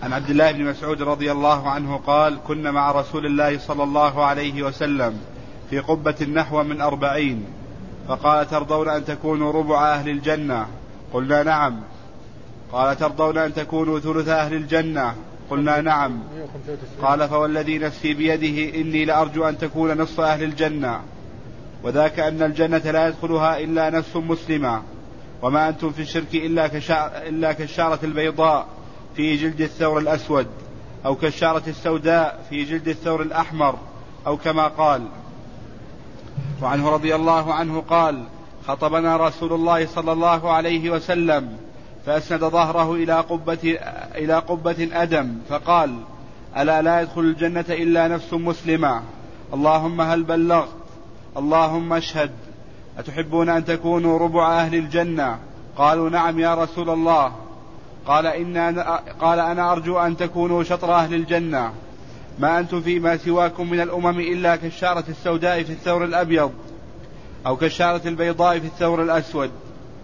عن عبد الله بن مسعود رضي الله عنه قال: كنا مع رسول الله صلى الله عليه وسلم في قبة نحو من 40، فقال: ترضون أن تكونوا ربع أهل الجنة؟ قلنا: نعم. قال: ترضون أن تكونوا ثلث أهل الجنة؟ قلنا: نعم. قال: فوالذي نفسي بيده إني لأرجو أن تكون نصف أهل الجنة، وذاك أن الجنة لا يدخلها إلا نفس مسلمة، وما أنتم في الشرك إلا كالشعرة البيضاء في جلد الثور الأسود، أو كالشعرة السوداء في جلد الثور الأحمر، أو كما قال. وعنه رضي الله عنه قال: خطبنا رسول الله صلى الله عليه وسلم فأسند ظهره إلى قبة أدم فقال: ألا لا يدخل الجنة إلا نفس مسلمة؟ اللهم هل بلغت؟ اللهم اشهد. أتحبون أن تكونوا ربع أهل الجنة؟ قالوا: نعم يا رسول الله. قال: أنا أرجو أن تكونوا شطر أهل الجنة، ما أنتم فيما سواكم من الأمم إلا كالشعرة السوداء في الثور الأبيض، أو كالشعرة البيضاء في الثور الأسود.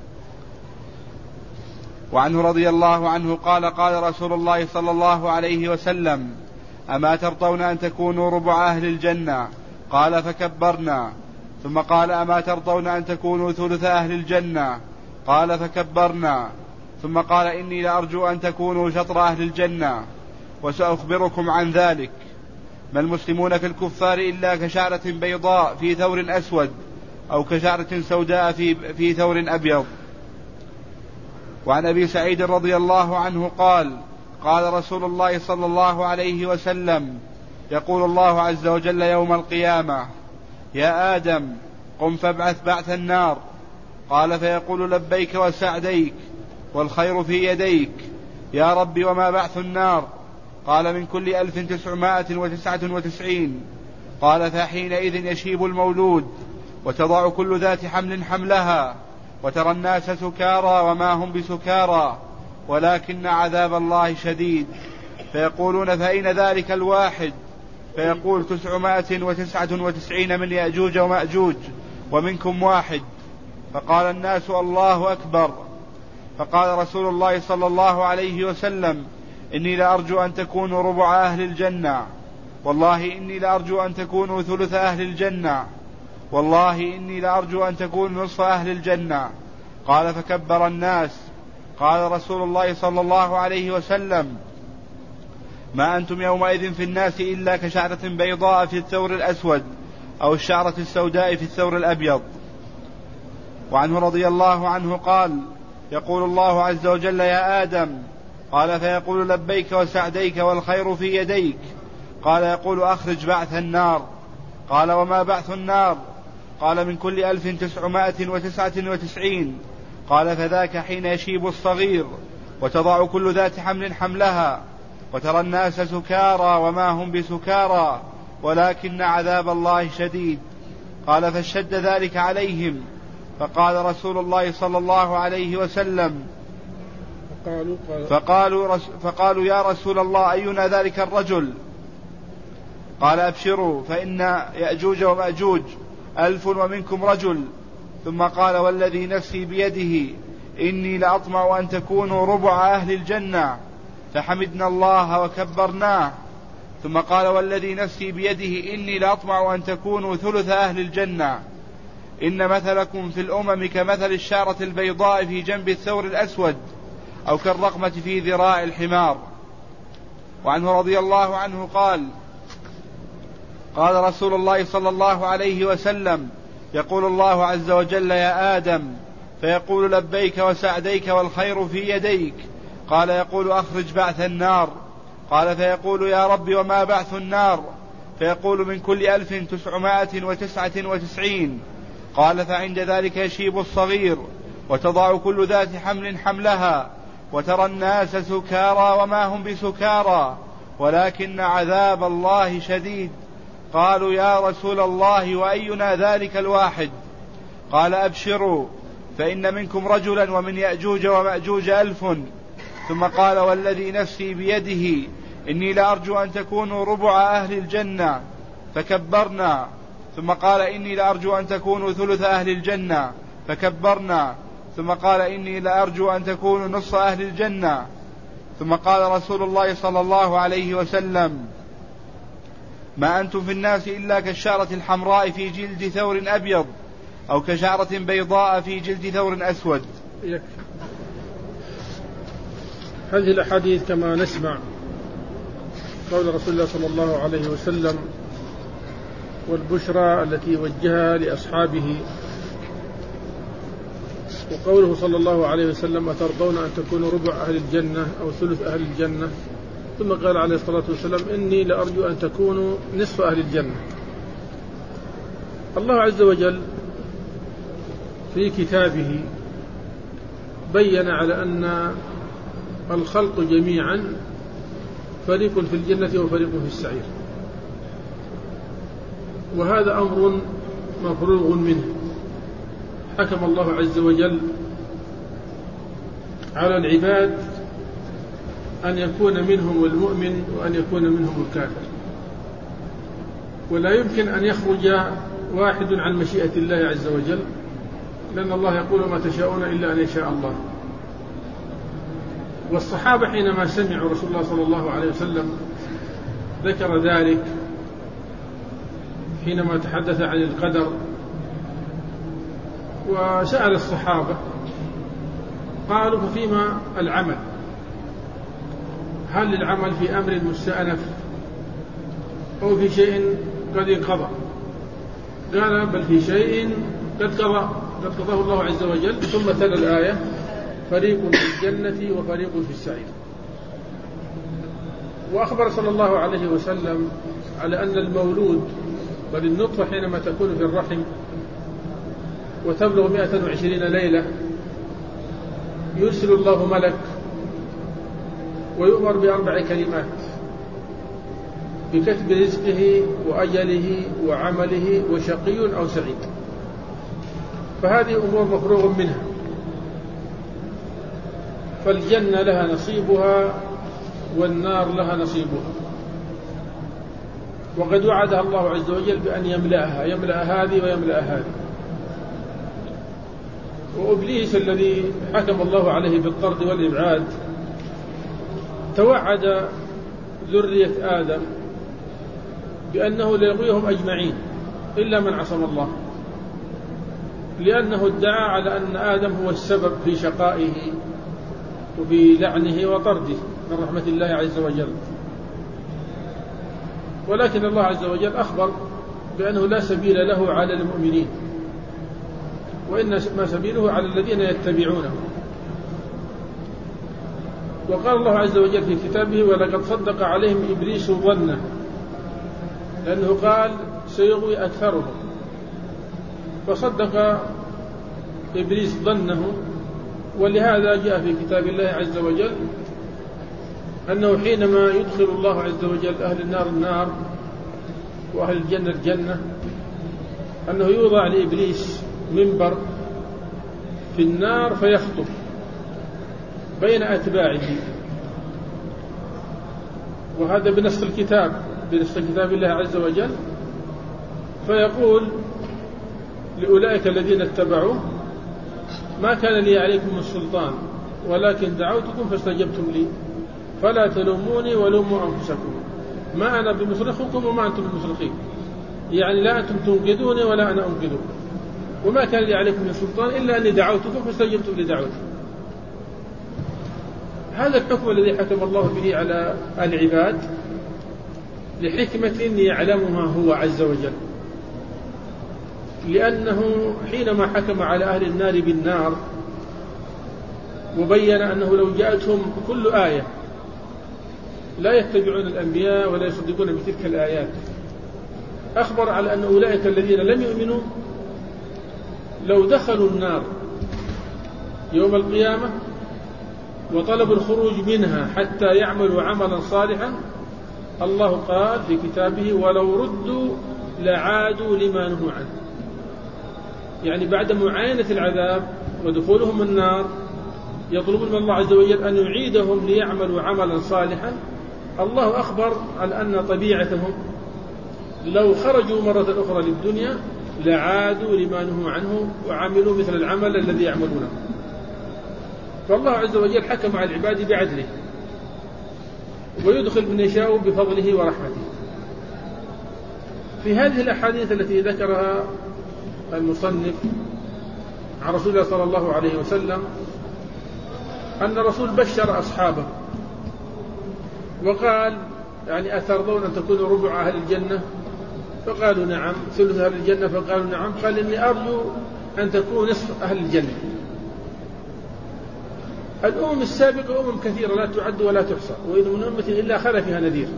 وعنه رضي الله عنه قال: قال رسول الله صلى الله عليه وسلم: أما ترضون أن تكونوا ربع أهل الجنة؟ قال: فكبرنا. ثم قال: أما ترضون أن تكونوا ثلث أهل الجنة؟ قال: فكبرنا. ثم قال: إني لأرجو أن تكونوا شطر أهل الجنة، وسأخبركم عن ذلك. ما المسلمون في الكفار إلا كشعرة بيضاء في ثور أسود، أو كشعرة سوداء في ثور أبيض. وعن أبي سعيد رضي الله عنه قال: قال رسول الله صلى الله عليه وسلم: يقول الله عز وجل يوم القيامة: يا آدم قم فابعث بعث النار. قال: فيقول: لبيك وسعديك والخير في يديك. يا رب وما بعث النار؟ قال: من كل 1999. قال: فحينئذ يشيب المولود، وتضع كل ذات حمل حملها، وترى الناس سكارى وما هم بسكارى، ولكن عذاب الله شديد. فيقولون: فأين ذلك الواحد؟ فيقول: 999 من يأجوج ومأجوج، ومنكم واحد. فقال الناس: الله أكبر. فقال رسول الله صلى الله عليه وسلم: إني لأرجو أن تكونوا ربع أهل الجنة، والله إني لأرجو أن تكونوا ثلث أهل الجنة، والله إني لأرجو أن تكونوا نصف أهل الجنة. قال: فكبر الناس. قال رسول الله صلى الله عليه وسلم: ما أنتم يومئذ في الناس إلا كشعرة بيضاء في الثور الأسود، أو الشعرة السوداء في الثور الأبيض. وعنه رضي الله عنه قال: يقول الله عز وجل: يا آدم. قال: فيقول: لبيك وسعديك والخير في يديك. قال: يقول: أخرج بعث النار. قال: وما بعث النار؟ قال: من كل 1999. قال: فذاك حين يشيب الصغير، وتضع كل ذات حمل حملها، وترى الناس سكارى وما هم بسكارى، ولكن عذاب الله شديد. قال: فاشتد ذلك عليهم، فقال رسول الله صلى الله عليه وسلم: فقالوا: يا رسول الله، أينا ذلك الرجل؟ قال: أبشروا، فإن يأجوج ومأجوج 1000 ومنكم رجل. ثم قال: والذي نفسي بيده إني لأطمع أن تكونوا ربع أهل الجنة. فحمدنا الله وكبرناه. ثم قال: والذي نفسي بيده إني لأطمع أن تكونوا ثلث أهل الجنة. إن مثلكم في الأمم كمثل الشعرة البيضاء في جنب الثور الأسود، أو كالرقمة في ذراع الحمار. وعنه رضي الله عنه قال: قال رسول الله صلى الله عليه وسلم: يقول الله عز وجل: يا آدم. فيقول: لبيك وسعديك والخير في يديك. قال: يقول: أخرج بعث النار. قال: فيقول: يا رب وما بعث النار؟ فيقول: من كل 1999. قال: فعند ذلك يشيب الصغير، وتضع كل ذات حمل حملها، وترى الناس سكارى وما هم بسكارى، ولكن عذاب الله شديد. قالوا: يا رسول الله، وأينا ذلك الواحد؟ قال: أبشروا، فإن منكم رجلا ومن يأجوج ومأجوج 1000. ثم قال: والذي نفسي بيده إني لأرجو أن تكونوا ربع أهل الجنة. فكبرنا. ثم قال: إني لأرجو أن تكونوا ثلث أهل الجنة. فكبرنا. ثم قال: إني لأرجو أن تكونوا نصف أهل الجنة. ثم قال رسول الله صلى الله عليه وسلم: ما أنتم في الناس إلا كالشعرة الحمراء في جلد ثور أبيض، أو كشعرة بيضاء في جلد ثور أسود. هذه الأحاديث كما نسمع قول رسول الله صلى الله عليه وسلم والبشرى التي وجهها لأصحابه، وقوله صلى الله عليه وسلم: أترضون أن تكونوا ربع أهل الجنة أو ثلث أهل الجنة؟ ثم قال عليه الصلاة والسلام: إني لأرجو أن تكونوا نصف أهل الجنة. الله عز وجل في كتابه بين على أن الخلق جميعا فريق في الجنة وفريق في السعير، وهذا أمر مفروغ منه. حكم الله عز وجل على العباد أن يكون منهم المؤمن وأن يكون منهم الكافر، ولا يمكن أن يخرج واحد عن مشيئة الله عز وجل، لأن الله يقول: ما تشاءون إلا أن يشاء الله. والصحابة حينما سمعوا رسول الله صلى الله عليه وسلم ذكر ذلك حينما تحدث عن القدر، وسأل الصحابة قالوا: ففيما العمل؟ هل العمل في أمر مستأنف أو في شيء قد انقضى؟ قال: بل في شيء قد قضاه الله عز وجل. ثم تلا الآية: فريق في الجنة وفريق في السعير. وأخبر صلى الله عليه وسلم على أن المولود، بل النطفة حينما تكون في الرحم وتبلغ 120 ليلة يرسل الله ملك ويؤمر ب4 كلمات: بكتب رزقه وأجله وعمله وشقي أو سعيد. فهذه أمور مفروغ منها، فالجنة لها نصيبها والنار لها نصيبها، وقد وعدها الله عز وجل بأن يملأ هذه ويملأ هذه. وإبليس الذي حكم الله عليه بالطرد والإبعاد توعد ذرية آدم بأنه ليغويهم أجمعين إلا من عصم الله، لأنه ادعى على أن آدم هو السبب في شقائه وفي لعنه وطرده من رحمة الله عز وجل. ولكن الله عز وجل أخبر بأنه لا سبيل له على المؤمنين، وإنما سبيله على الذين يتبعونه. وقال الله عز وجل في كتابه: ولقد صدق عليهم إبليس ظنه، لأنه قال: سيغوي أكثرهم. فصدق إبليس ظنه، ولهذا جاء في كتاب الله عز وجل أنه حينما يدخل الله عز وجل أهل النار النار وأهل الجنة الجنة، أنه يوضع لإبليس منبر في النار فيخطب بين أتباعه، وهذا بنص الكتاب، بنص كتاب الله عز وجل. فيقول لأولئك الذين اتبعوه: ما كان لي عليكم من سلطان ولكن دعوتكم فاستجبتم لي فلا تلوموني ولوموا أنفسكم، ما أنا بمصرخكم وما أنتم بمصرخين، يعني لا أنتم تنقذوني ولا أنا أنقذكم، وما كان لي عليكم من سلطان إلا أني دعوتكم فاستجبتم لدعوتي. هذا الحكم الذي حكم الله به على العباد لحكمة يعلمها هو عز وجل، لأنه حينما حكم على أهل النار بالنار وبين أنه لو جاءتهم كل آية لا يتبعون الأنبياء ولا يصدقون بتلك الآيات، أخبر على أن أولئك الذين لم يؤمنوا لو دخلوا النار يوم القيامة وطلبوا الخروج منها حتى يعملوا عملا صالحا، الله قال في كتابه: ولو ردوا لعادوا لما نهوا عنه. يعني بعد معاينة العذاب ودخولهم النار يطلبون من الله عز وجل أن يعيدهم ليعملوا عملا صالحا. الله أخبر على أن طبيعتهم لو خرجوا مرة أخرى للدنيا لعادوا لما نهوا عنه وعملوا مثل العمل الذي يعملونه. فالله عز وجل حكم على العباد بعدله، ويدخل من يشاء بفضله ورحمته. في هذه الأحاديث التي ذكرها المصنف عن رسول الله صلى الله عليه وسلم أن الرسول بشر أصحابه وقال يعني أترضون أن تكونوا ربع أهل الجنة؟ فقالوا نعم. ثلث أهل الجنة؟ فقالوا نعم. قال إني أرجو أن تكون نصف أهل الجنة. الأمم السابقة أمم كثيرة لا تعد ولا تحصى، وإذا من أمة إلا خلا فيها نذير،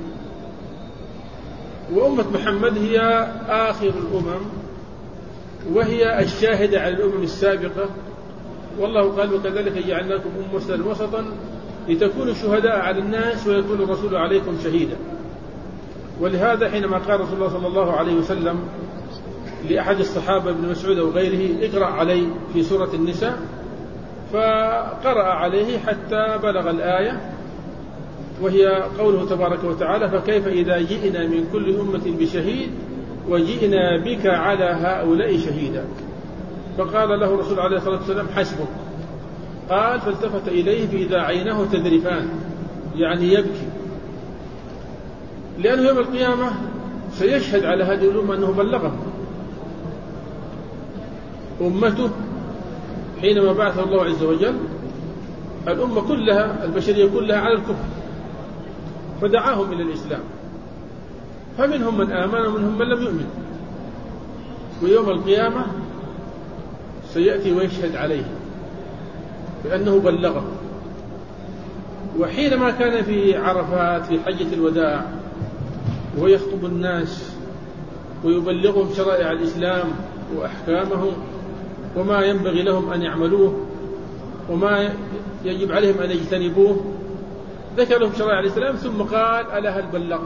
وأمة محمد هي آخر الأمم وهي الشاهدة على الأمم السابقة. والله قال وكذلك جعلناكم أمة وسطا لتكونوا شهداء على الناس ويكون الرسول عليكم شهيدا. ولهذا حينما قال رسول الله صلى الله عليه وسلم لأحد الصحابة ابن مسعود أو غيره اقرأ علي في سورة النساء، فقرأ عليه حتى بلغ الآية وهي قوله تبارك وتعالى فكيف إذا جئنا من كل أمة بشهيد وجئنا بك على هؤلاء شهيدا. فقال له الرسول عليه الصلاة والسلام حسبك. قال فالتفت إليه فإذا عيناه تذرفان، يعني يبكي، لأنه يوم القيامة سيشهد على هذه الأمة أنه بلغهم. أمته حينما بعث الله عز وجل الأمة كلها البشرية كلها على الكفر، فدعاهم إلى الإسلام، فمنهم من آمن ومنهم من لم يؤمن، ويوم القيامة سيأتي ويشهد عليه بأنه بلغه. وحينما كان في عرفات في حجة الوداع ويخطب الناس ويبلغهم شرائع الإسلام وأحكامه وما ينبغي لهم أن يعملوه وما يجب عليهم أن يجتنبوه، ذكر لهم شرائع الإسلام ثم قال ألا هل بلغت؟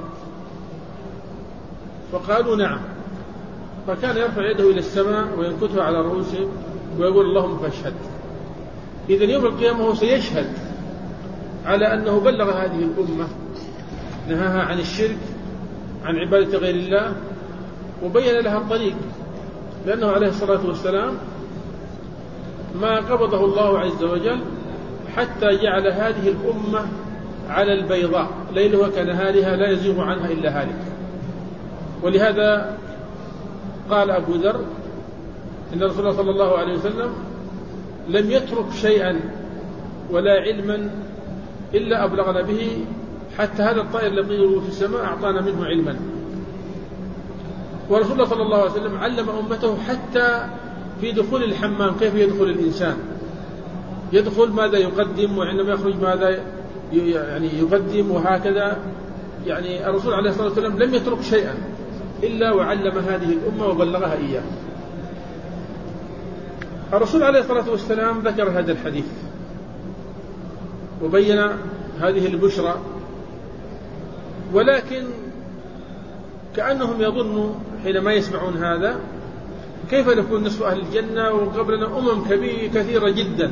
فقالوا نعم. فكان يرفع يده إلى السماء وينكتها على رؤوسهم ويقول اللهم فاشهد. إذن يوم القيامة هو سيشهد على أنه بلغ هذه الأمة، نهاها عن الشرك عن عبادة غير الله وبين لها الطريق، لأنه عليه الصلاة والسلام ما قبضه الله عز وجل حتى جعل هذه الأمة على البيضاء ليلها كنهارها لا يزيغ عنها إلا هالك. ولهذا قال أبو ذر إن رسول الله صلى الله عليه وسلم لم يترك شيئا ولا علما إلا أبلغنا به، حتى هذا الطائر الذي يطير في السماء أعطانا منه علما. ورسول الله صلى الله عليه وسلم علم أمته حتى في دخول الحمام كيف يدخل الإنسان، يدخل ماذا يقدم وعندما يخرج ماذا يعني يقدم، وهكذا. يعني الرسول عليه الصلاة والسلام لم يترك شيئا إلا وعلم هذه الأمة وبلغها إياه. الرسول عليه الصلاة والسلام ذكر هذا الحديث وبين هذه البشرى، ولكن كأنهم يظنوا حينما يسمعون هذا كيف نكون نصف أهل الجنة وقبلنا أمم كثيرة جدا،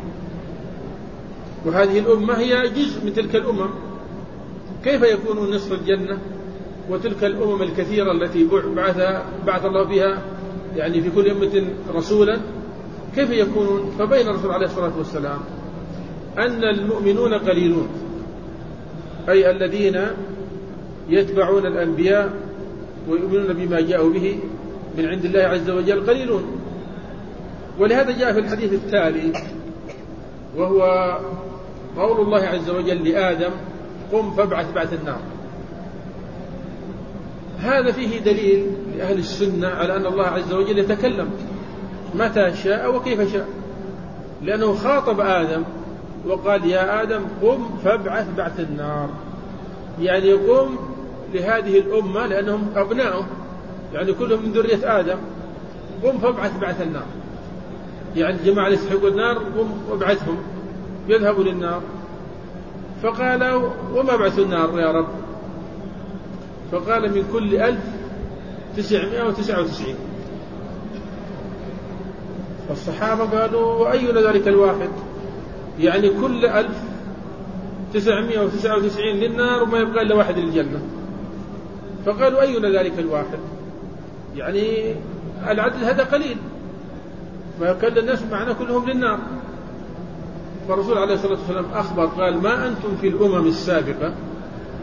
وهذه الأمة هي جزء من تلك الأمم، كيف يكونون نصف الجنة وتلك الأمم الكثيرة التي بعث الله بها يعني في كل أمة رسولا كيف يكونون؟ فبين الرسول عليه الصلاة والسلام أن المؤمنون قليلون، أي الذين يتبعون الأنبياء ويؤمنون بما جاءوا به من عند الله عز وجل قليلون. ولهذا جاء في الحديث التالي وهو قول الله عز وجل لآدم قم فابعث بعث النار. هذا فيه دليل لأهل السنة على أن الله عز وجل يتكلم متى شاء وكيف شاء، لأنه خاطب آدم وقال يا آدم قم فابعث بعث النار، يعني يقوم لهذه الأمة لأنهم أبناؤه، يعني كلهم من ذرية آدم، قم فابعث بعث النار، يعني الجماعة اللي يستحقوا النار قم وابعثهم يذهبوا للنار. فقالوا وما بعث النار يا رب؟ فقال من كل 1999. فالصحابة قالوا وأينا ذلك الواحد؟ يعني كل 1999 للنار وما يبقى إلا واحد للجنة. فقالوا أينا ذلك الواحد؟ يعني العدل هذا قليل، ما كان الناس معنا كلهم للنار. فالرسول عليه الصلاة والسلام أخبر قال ما أنتم في الأمم السابقة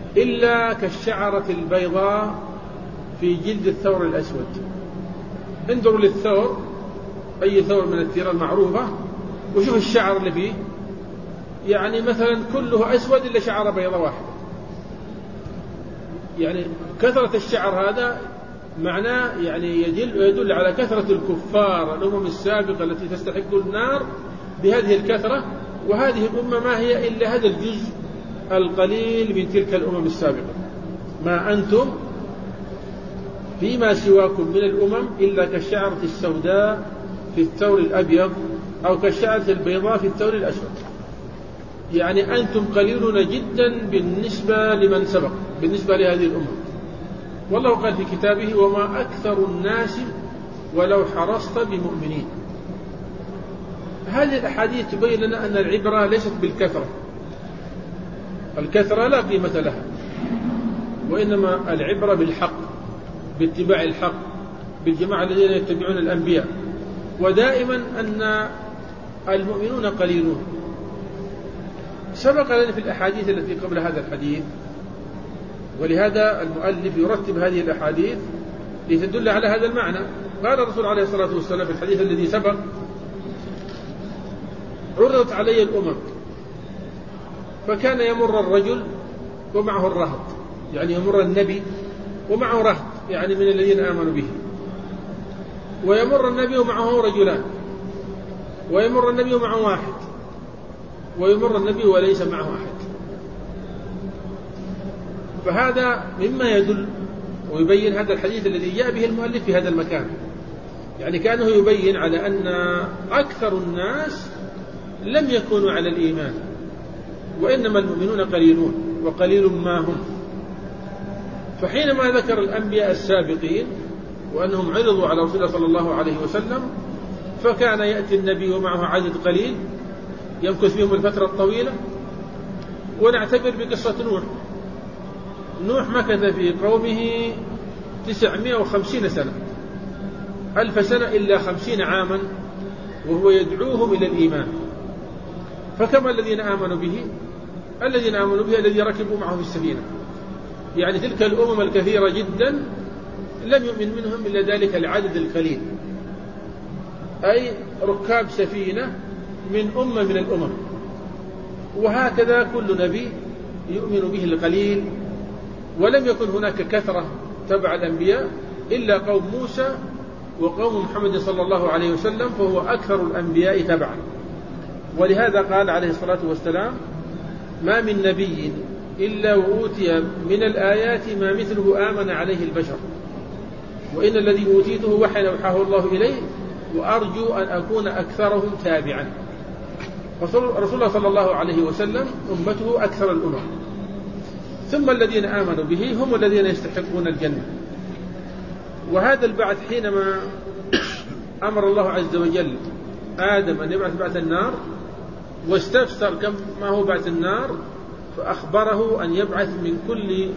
إلا كالشعرة البيضاء في جلد الثور الأسود. انظروا للثور، أي ثور من الثيرة المعروفة، وشوف الشعر اللي فيه، يعني مثلا كله أسود إلا شعرة بيضاء واحدة. يعني كثرة الشعر هذا معناه يعني يدل على كثرة الكفار الأمم السابقة التي تستحق النار بهذه الكثرة، وهذه الأمة ما هي إلا هذا الجزء القليل من تلك الأمم السابقة. ما أنتم فيما سواكم من الأمم إلا كالشعرة السوداء في الثور الأبيض أو كالشعرة البيضاء في الثور الأسود. يعني أنتم قليلون جدا بالنسبة لمن سبق، بالنسبة لهذه الأمة. والله قال في كتابه: وما أكثر الناس ولو حرصت بمؤمنين. هذه الأحاديث تبين لنا أن العبرة ليست بالكثرة، الكثرة لا قيمة لها، وإنما العبرة بالحق، باتباع الحق، بالجماعة الذين يتبعون الأنبياء. ودائما أن المؤمنون قليلون. سبق لنا في الأحاديث التي قبل هذا الحديث، ولهذا المؤلف يرتب هذه الأحاديث لتدل على هذا المعنى. قال الرسول عليه الصلاة والسلام في الحديث الذي سبق: عرضت علي الأمم فكان يمر الرجل ومعه الرهط، يعني يمر النبي ومعه رهط، يعني من الذين آمنوا به، ويمر النبي ومعه رجلان، ويمر النبي ومعه واحد، ويمر النبي وليس معه أحد. فهذا مما يدل ويبين هذا الحديث الذي جاء به المؤلف في هذا المكان، يعني كانه يبين على أن أكثر الناس لم يكونوا على الإيمان، وإنما المؤمنون قليلون وقليل ما هم. فحينما ذكر الأنبياء السابقين وأنهم عرضوا على رسول الله صلى الله عليه وسلم، فكان يأتي النبي ومعه عدد قليل يمكث فيهم الفترة الطويلة. ونعتبر بقصة نوح مكث في قومه 950 سنة، 1000 سنة إلا 50 عاما، وهو يدعوهم إلى الإيمان. فكما الذين آمنوا به الذي ركبوا معه في السفينة، يعني تلك الأمم الكثيرة جدا لم يؤمن منهم إلا ذلك العدد القليل، أي ركاب سفينة من أمة من الأمم. وهكذا كل نبي يؤمن به القليل، ولم يكن هناك كثرة تبع الأنبياء إلا قوم موسى وقوم محمد صلى الله عليه وسلم، فهو أكثر الأنبياء تبعا. ولهذا قال عليه الصلاة والسلام: ما من نبي إلا وأوتي من الآيات ما مثله آمن عليه البشر، وإن الذي أوتيته وحي أوحاه الله إليه، وأرجو أن أكون أكثرهم تابعا. رسول الله صلى الله عليه وسلم أمته أكثر الأمم، ثم الذين آمنوا به هم الذين يستحقون الجنة. وهذا البعث حينما أمر الله عز وجل آدم أن يبعث بعث النار، واستفسر كم ما هو بعث النار، فأخبره أن يبعث من كل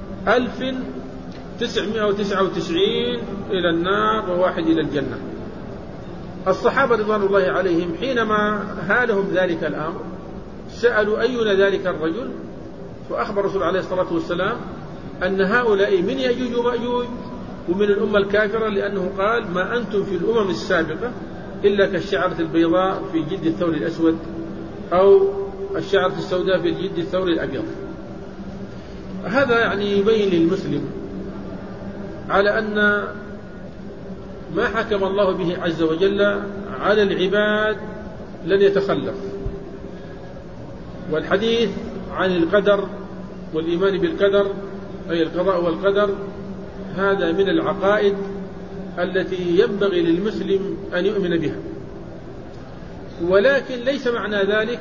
1999 إلى النار وواحد إلى الجنة. الصحابة رضوان الله عليهم حينما هالهم ذلك الأمر سألوا أينا ذلك الرجل، فأخبر الرسول عليه الصلاة والسلام أن هؤلاء من يأجوج ومأجوج ومن الأمة الكافرة، لأنه قال: ما أنتم في الأمم السابقة إلا كالشعرة البيضاء في جلد الثور الأسود، أو الشعرة السوداء في جلد الثور الأبيض. هذا يعني يبين للمسلم على أن ما حكم الله به عز وجل على العباد لن يتخلف. والحديث عن القدر والإيمان بالقدر، أي القضاء والقدر، هذا من العقائد التي ينبغي للمسلم أن يؤمن بها. ولكن ليس معنى ذلك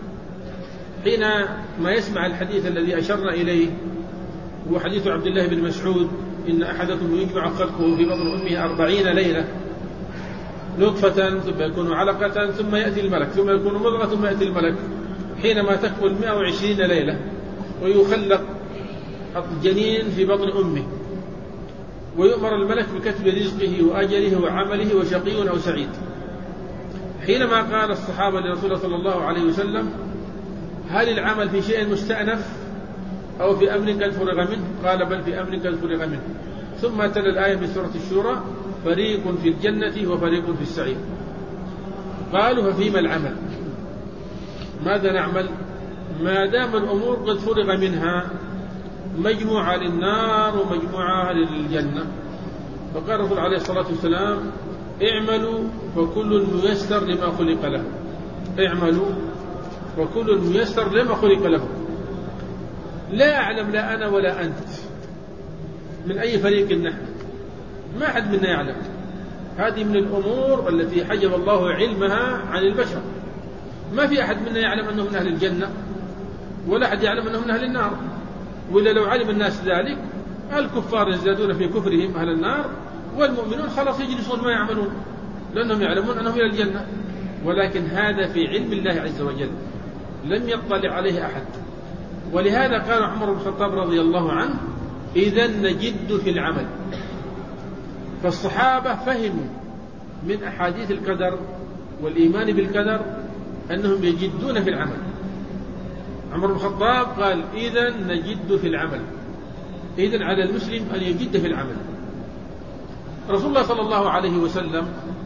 حينما يسمع الحديث الذي أشرنا إليه، هو حديث عبد الله بن مسعود: إن أحدكم يجمع خلقه في بطن أمه 40 ليلة نطفة ثم يكون علقة ثم يأتي الملك ثم يكون مضغة ثم يأتي الملك، حينما تكمل 120 ليلة ويخلق الجنين في بطن أمه، ويؤمر الملك بكتب رزقه وأجله وعمله وشقي أو سعيد. حينما قال الصحابة لرسول الله صلى الله عليه وسلم: هل العمل في شيء مستأنف أو في أمر قد فرغ منه؟ قال بل في أمر قد فرغ منه. ثم تلا الآية من سورة الشورى فريق في الجنة وفريق في السعير. قالوا ففيما العمل؟ ماذا نعمل ما دام الأمور قد فرغ منها، مجموعة للنار ومجموعة للجنة؟ فقال الرسول عليه الصلاة والسلام اعملوا فكل ميسر لما خلق له. اعملوا وكل ميسر لما خلق له. لا أعلم لا أنا ولا أنت من أي فريق نحن، ما أحد منا يعلم. هذه من الأمور التي حجب الله علمها عن البشر. ما في أحد منا يعلم أنه من أهل الجنة ولا أحد يعلم أنه من أهل النار. وإلا لو علم الناس ذلك الكفار يزدادون في كفرهم أهل النار، والمؤمنون خلاص يجلسون ما يعملون لأنهم يعلمون أنهم إلى الجنة. ولكن هذا في علم الله عز وجل لم يطلع عليه أحد. ولهذا قال عمر بن الخطاب رضي الله عنه إذن نجد في العمل. فالصحابة فهموا من أحاديث القدر والإيمان بالقدر أنهم يجدون في العمل. عمر بن الخطاب قال إذن نجد في العمل، إذن على المسلم أن يجد في العمل. رسول الله صلى الله عليه وسلم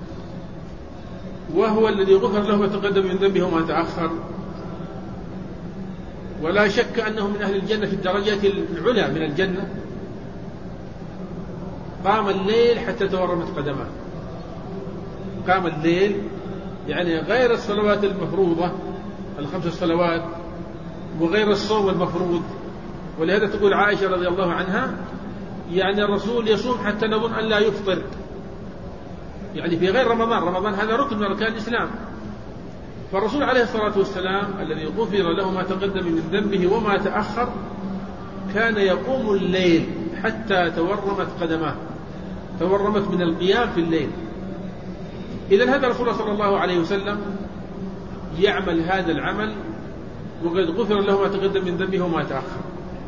وهو الذي غفر له ما تقدم من ذنبه وما تأخر، ولا شك أنه من أهل الجنة في الدرجات العلى من الجنة، قام الليل حتى تورمت قدماه. قام الليل يعني غير الصلوات المفروضة الخمس الصلوات وغير الصوم المفروض. ولهذا تقول عائشة رضي الله عنها يعني الرسول يصوم حتى نظن أن لا يفطر، يعني في غير رمضان. رمضان هذا ركن من أركان الإسلام. فالرسول عليه الصلاة والسلام الذي غفر له ما تقدم من ذنبه وما تأخر كان يقوم الليل حتى تورمت قدماه، تورمت من القيام في الليل. إذن هذا رسول الله صلى الله عليه وسلم يعمل هذا العمل وقد غفر له ما تقدم من ذنبه وما تأخر.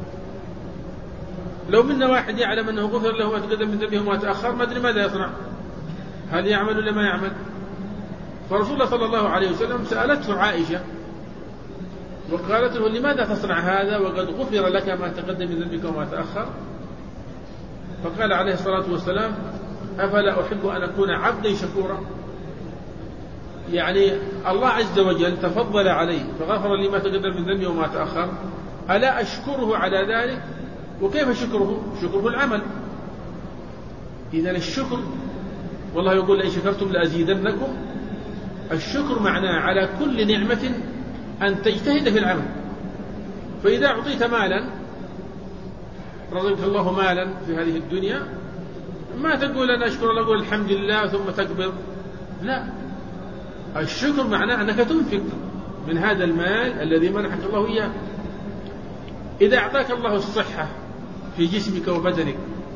لو منا واحد يعلم أنه غفر له ما تقدم من ذنبه وما تأخر ما أدري ماذا يصنع، هل يعمل ولا ما يعمل؟ فرسول الله صلى الله عليه وسلم سألته عائشة وقالت له لماذا تصنع هذا وقد غفر لك ما تقدم من ذنبك وما تأخر؟ فقال عليه الصلاة والسلام أفلا أحب أن أكون عبدا شكورا. يعني الله عز وجل تفضل علي فغفر لي ما تقدم من ذنبي وما تأخر، ألا أشكره على ذلك؟ وكيف شكره؟ شكره العمل. إذن الشكر والله يقول لئن شكرتم لأزيدنكم. الشكر معناه على كل نعمة أن تجتهد في العمل. فإذا أعطيت مالا رزقك الله مالا في هذه الدنيا ما تقول أنا أشكر الله أقول الحمد لله ثم تقبض، لا. الشكر معناه أنك تنفق من هذا المال الذي منحك الله إياه. إذا أعطاك الله الصحة في جسمك وبدنك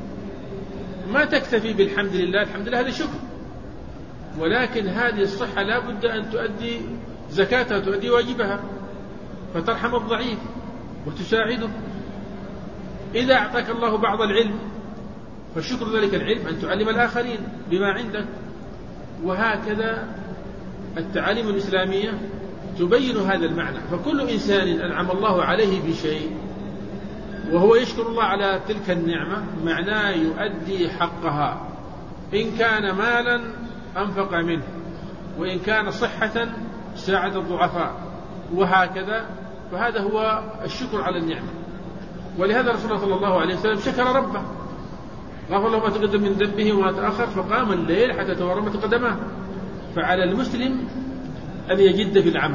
ما تكتفي بالحمد لله، الحمد لله هذا شكر، ولكن هذه الصحة لا بد أن تؤدي زكاتها تؤدي واجبها فترحم الضعيف وتساعده. إذا أعطاك الله بعض العلم فشكر ذلك العلم أن تعلم الآخرين بما عندك. وهكذا التعاليم الإسلامية تبين هذا المعنى. فكل إنسان أنعم الله عليه بشيء وهو يشكر الله على تلك النعمة معناه يؤدي حقها، إن كان مالا أنفق منه، وإن كان صحة ساعد الضعفاء، وهكذا. فهذا هو الشكر على النعمة. ولهذا رسول الله صلى الله عليه وسلم شكر ربه غفر له ما تقدم من ذنبه وما تأخر فقام الليل حتى تورمت قدماه. فعلى المسلم أن يجد في العمل.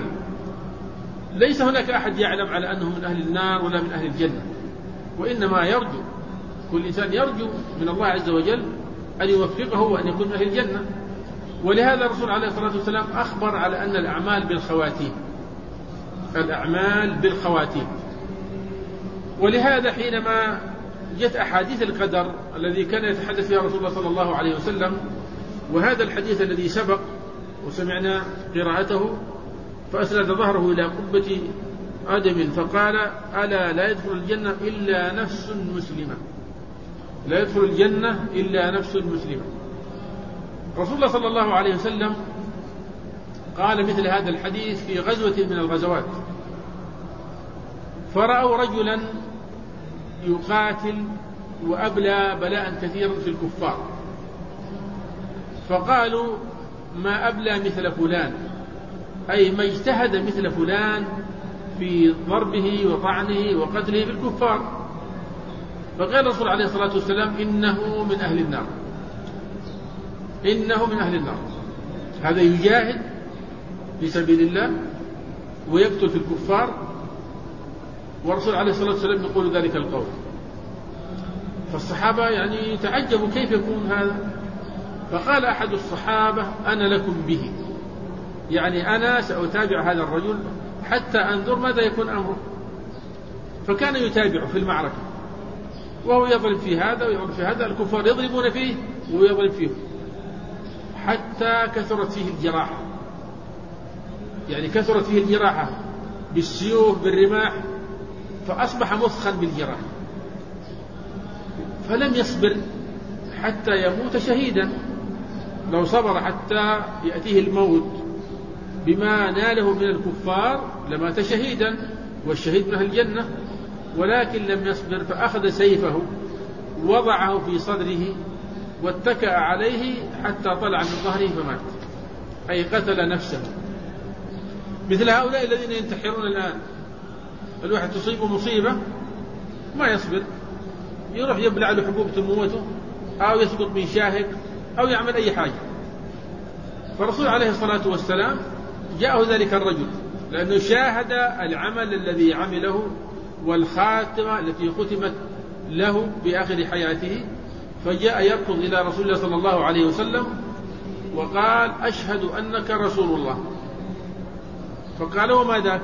ليس هناك أحد يعلم على أنه من أهل النار ولا من أهل الجنة، وإنما يرجو كل إنسان يرجو من الله عز وجل أن يوفقه وأن يكون من أهل الجنة. ولهذا الرسول عليه الصلاة والسلام أخبر على أن الأعمال بالخواتيم، الأعمال بالخواتيم. ولهذا حينما جاءت أحاديث القدر الذي كان يتحدث فيها رسول الله صلى الله عليه وسلم، وهذا الحديث الذي سبق وسمعنا قراءته، فأسند ظهره إلى قبة آدم فقال ألا لا يدخل الجنة إلا نفس مسلمة، لا يدخل الجنة إلا نفس مسلمة. رسول الله صلى الله عليه وسلم قال مثل هذا الحديث في غزوة من الغزوات، فرأوا رجلا يقاتل وأبلى بلاء كثيرا في الكفار، فقالوا ما أبلى مثل فلان، أي ما اجتهد مثل فلان في ضربه وطعنه وقتله بالكفار. فقال الرسول عليه الصلاة والسلام إنه من أهل النار، إنه من أهل النار. هذا يجاهد في سبيل الله ويقتل في الكفار، والرسول عليه الصلاة والسلام يقول ذلك القول. فالصحابة يعني تعجبوا كيف يكون هذا. فقال أحد الصحابة أنا لكم به، يعني أنا سأتابع هذا الرجل حتى أنظر ماذا يكون أمره. فكان يتابع في المعركة وهو يضرب في هذا ويضرب في هذا، الكفار يضربون فيه ويضرب فيه، حتى كثرت فيه الجراحة، يعني كثرت فيه الجراحة بالسيوف بالرماح، فأصبح مسخا بالجراحة، فلم يصبر حتى يموت شهيدا. لو صبر حتى يأتيه الموت بما ناله من الكفار لمات شهيدا، والشهيد من أهل الجنة، ولكن لم يصبر، فأخذ سيفه وضعه في صدره واتكأ عليه حتى طلع من ظهره فمات، أي قتل نفسه. مثل هؤلاء الذين ينتحرون الآن، الواحد تصيبه مصيبة ما يصبر، يروح يبلع له حبوب تموته أو يسقط من شاهق أو يعمل أي حاجة. فالرسول عليه الصلاة والسلام جاءه ذلك الرجل لأنه شاهد العمل الذي عمله والخاتمة التي ختمت له بآخر حياته، فجاء يركض إلى رسول الله صلى الله عليه وسلم وقال أشهد أنك رسول الله. فقال وما ذاك؟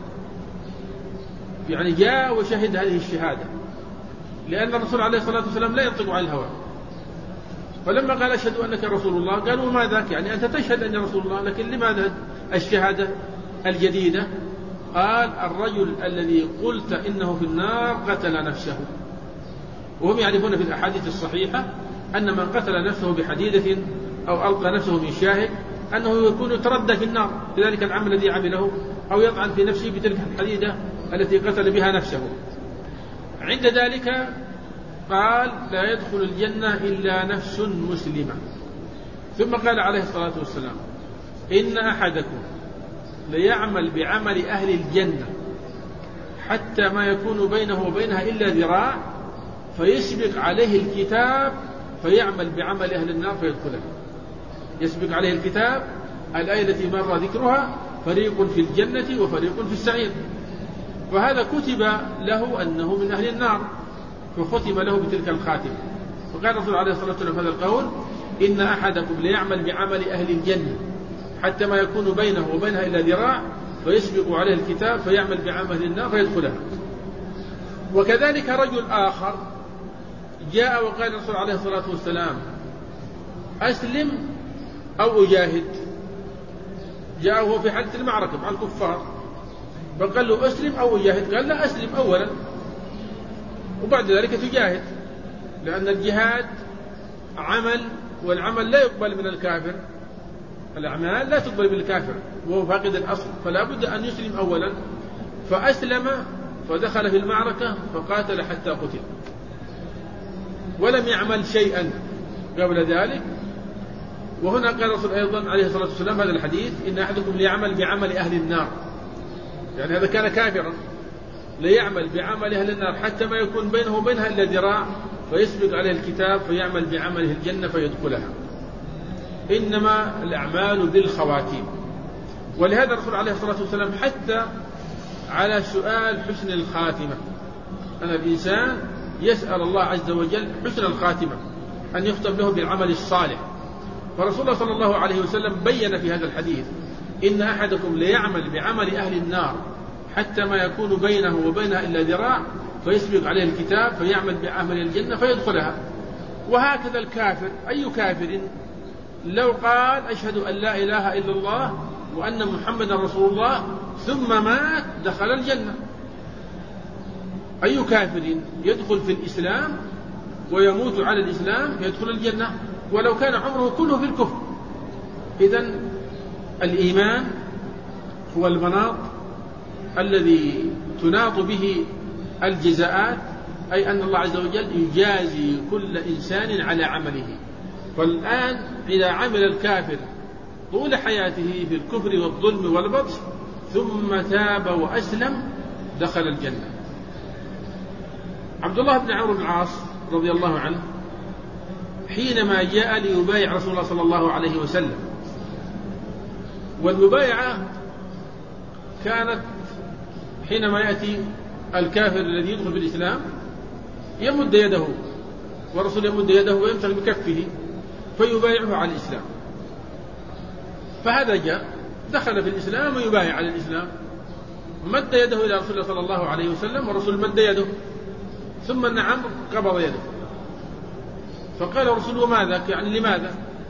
يعني جاء وشهد هذه الشهادة، لأن الرسول عليه الصلاة والسلام لا ينطق عن الهوى. فلما قال أشهد أنك رسول الله قالوا وما ذاك؟ يعني أنت تشهد أني رسول الله، لكن لماذا الشهادة الجديدة؟ قال الرجل الذي قلت إنه في النار قتل نفسه. وهم يعرفون في الأحاديث الصحيحة أن من قتل نفسه بحديدة أو ألقى نفسه من شاهق أنه يكون يتردى في النار بذلك العمل الذي عمله، أو يطعن في نفسه بتلك الحديدة التي قتل بها نفسه. عند ذلك قال لا يدخل الجنة إلا نفس مسلمة. ثم قال عليه الصلاة والسلام إن أحدكم ليعمل بعمل أهل الجنة حتى ما يكون بينه وبينها إلا ذراع، فيسبق عليه الكتاب فيعمل بعمل أهل النار فيدخلها. يسبق عليه الكتاب، الآية التي مر ذكرها، فريق في الجنة وفريق في السعير. فهذا كتب له أنه من أهل النار فختم له بتلك الخاتمة. فقال الرسول عليه الصلاة والسلام هذا القول إن أحدكم ليعمل بعمل أهل الجنة حتى ما يكون بينه وبينها إلا ذراع، فيسبق عليه الكتاب فيعمل بعمل النار فيدخلها. وكذلك رجل آخر جاء وقال الرسول عليه الصلاة والسلام أسلم أو أجاهد. جاء وهو في حالة المعركة مع الكفار، فقال له أسلم أو أجاهد؟ قال لا أسلم أولا وبعد ذلك تجاهد، لأن الجهاد عمل، والعمل لا يقبل من الكافر، الأعمال لا تقبل من الكافر وهو فاقد الأصل، فلا بد أن يسلم أولا. فأسلم فدخل في المعركة فقاتل حتى قتل، ولم يعمل شيئا قبل ذلك. وهنا قال الرسول أيضا عليه الصلاة والسلام هذا الحديث إن أحدكم ليعمل بعمل أهل النار، يعني هذا كان كافرا، ليعمل بعمل أهل النار حتى ما يكون بينه وبينها إلا ذراع، فيسبق عليه الكتاب فيعمل بعمله الجنة فيدخلها. إنما الأعمال بالخواتيم. ولهذا الرسول عليه الصلاة والسلام حتى على سؤال حسن الخاتمة، أن الإنسان يسأل الله عز وجل حسن الخاتمة، أن يختم له بالعمل الصالح. فرسول الله صلى الله عليه وسلم بين في هذا الحديث إن أحدكم ليعمل بعمل أهل النار حتى ما يكون بينه وبينها إلا ذراع، فيسبق عليه الكتاب فيعمل بعمل الجنة فيدخلها. وهكذا الكافر، أي كافر لو قال أشهد أن لا إله إلا الله وأن محمد رسول الله ثم مات دخل الجنة. أي كافر يدخل في الإسلام ويموت على الإسلام يدخل الجنة ولو كان عمره كله في الكفر. إذن الإيمان هو المناط الذي تناط به الجزاءات أي أن الله عز وجل يجازي كل إنسان على عمله. والآن إذا عمل الكافر طول حياته في الكفر والظلم والبطش ثم تاب وأسلم دخل الجنة. عبد الله بن عمرو بن العاص رضي الله عنه حينما جاء ليبايع رسول الله صلى الله عليه وسلم، والمبايعة كانت حينما يأتي الكافر الذي يدخل في الإسلام يمد يده، والرسول يمد يده ويمسك بكفه فيبايعه على الإسلام. فهذا جاء دخل في الإسلام ويبايع على الإسلام، مد يده إلى رسول الله صلى الله عليه وسلم والرسول مد يده، ثم أن عمرو قبض يده، فقال الرسول وما ذاك؟ يعني لماذا؟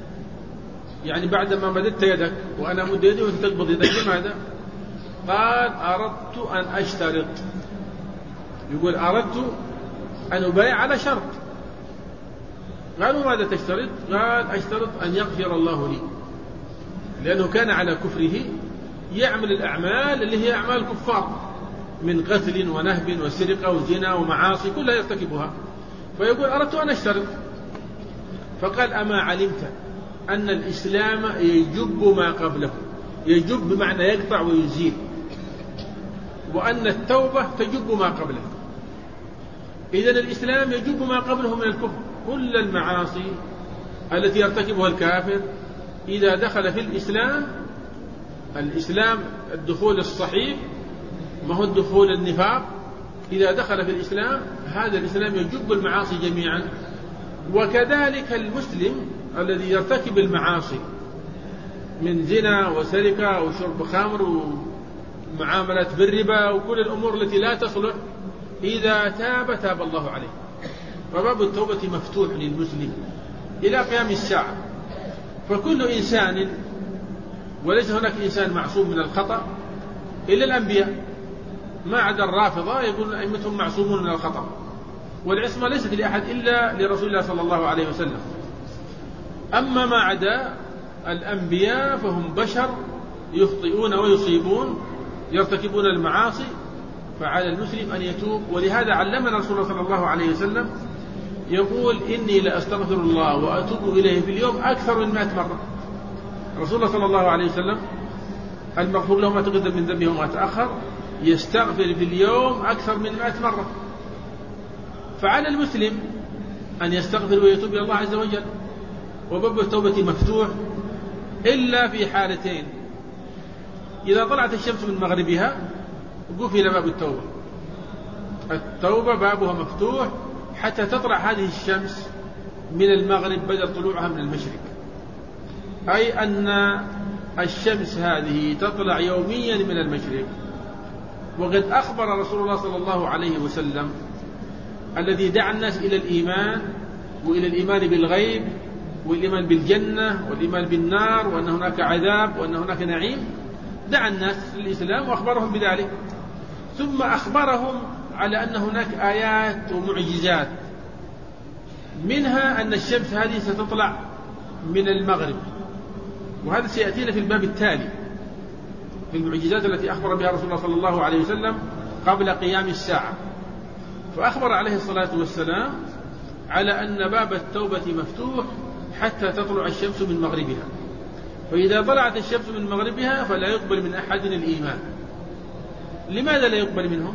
يعني بعدما مددت يدك وأنا مد يدي وأنت تقبض يدك لماذا؟ قال أردت أن أشترط. يقول أردت أن أبايع على شرط. قالوا ماذا تشترط؟ قال أشترط أن يغفر الله لي، لأنه كان على كفره يعمل الأعمال اللي هي أعمال الكفار من قتل ونهب وسرقة وزنا ومعاصي كلها يرتكبها، فيقول أردت أن أشترط. فقال أما علمت أن الإسلام يجب ما قبله، يجب بمعنى يقطع ويزيل، وأن التوبة تجب ما قبله. إذن الإسلام يجب ما قبله من الكفر، كل المعاصي التي يرتكبها الكافر إذا دخل في الإسلام الدخول الصحيح ما هو الدخول النفاق، إذا دخل في الإسلام هذا الإسلام يجب المعاصي جميعا. وكذلك المسلم الذي يرتكب المعاصي من زنا وسرقة وشرب خمر ومعاملات بالربا وكل الأمور التي لا تصلح، إذا تاب الله عليه. فباب التوبة مفتوح للمسلم إلى قيام الساعة. فكل إنسان، وليس هناك إنسان معصوم من الخطأ إلا الأنبياء، ما عدا الرافضة يقول أئمتهم معصومون من الخطأ، والعصمة ليست لأحد إلا لرسول الله صلى الله عليه وسلم. أما ما عدا الأنبياء فهم بشر يخطئون ويصيبون، يرتكبون المعاصي، فعلى المسلم أن يتوب. ولهذا علمنا رسول الله صلى الله عليه وسلم يقول إني لأستغفر الله وأتوب إليه في اليوم أكثر من 100 مرة. رسول الله صلى الله عليه وسلم المغفور له ما تقدم من ذنبه وما تأخر يستغفر في اليوم أكثر من 100 مرة. فعلى المسلم أن يستغفر ويتوب إلى الله عز وجل. وباب التوبة مفتوح إلا في حالتين: إذا طلعت الشمس من مغربها قفل باب التوبة، التوبة بابها مفتوح حتى تطلع هذه الشمس من المغرب بدل طلوعها من المشرق، أي أن الشمس هذه تطلع يوميا من المشرق. وقد أخبر رسول الله صلى الله عليه وسلم الذي دعا الناس إلى الإيمان وإلى الإيمان بالغيب والإيمان بالجنة والإيمان بالنار وأن هناك عذاب وأن هناك نعيم، دعا الناس للإسلام وأخبرهم بذلك، ثم أخبرهم على أن هناك آيات ومعجزات، منها أن الشمس هذه ستطلع من المغرب، وهذا سيأتينا في الباب التالي في المعجزات التي أخبر بها رسول الله صلى الله عليه وسلم قبل قيام الساعة. فأخبر عليه الصلاة والسلام على أن باب التوبة مفتوح حتى تطلع الشمس من مغربها، فإذا طلعت الشمس من مغربها فلا يقبل من أحد الإيمان. لماذا لا يقبل منهم؟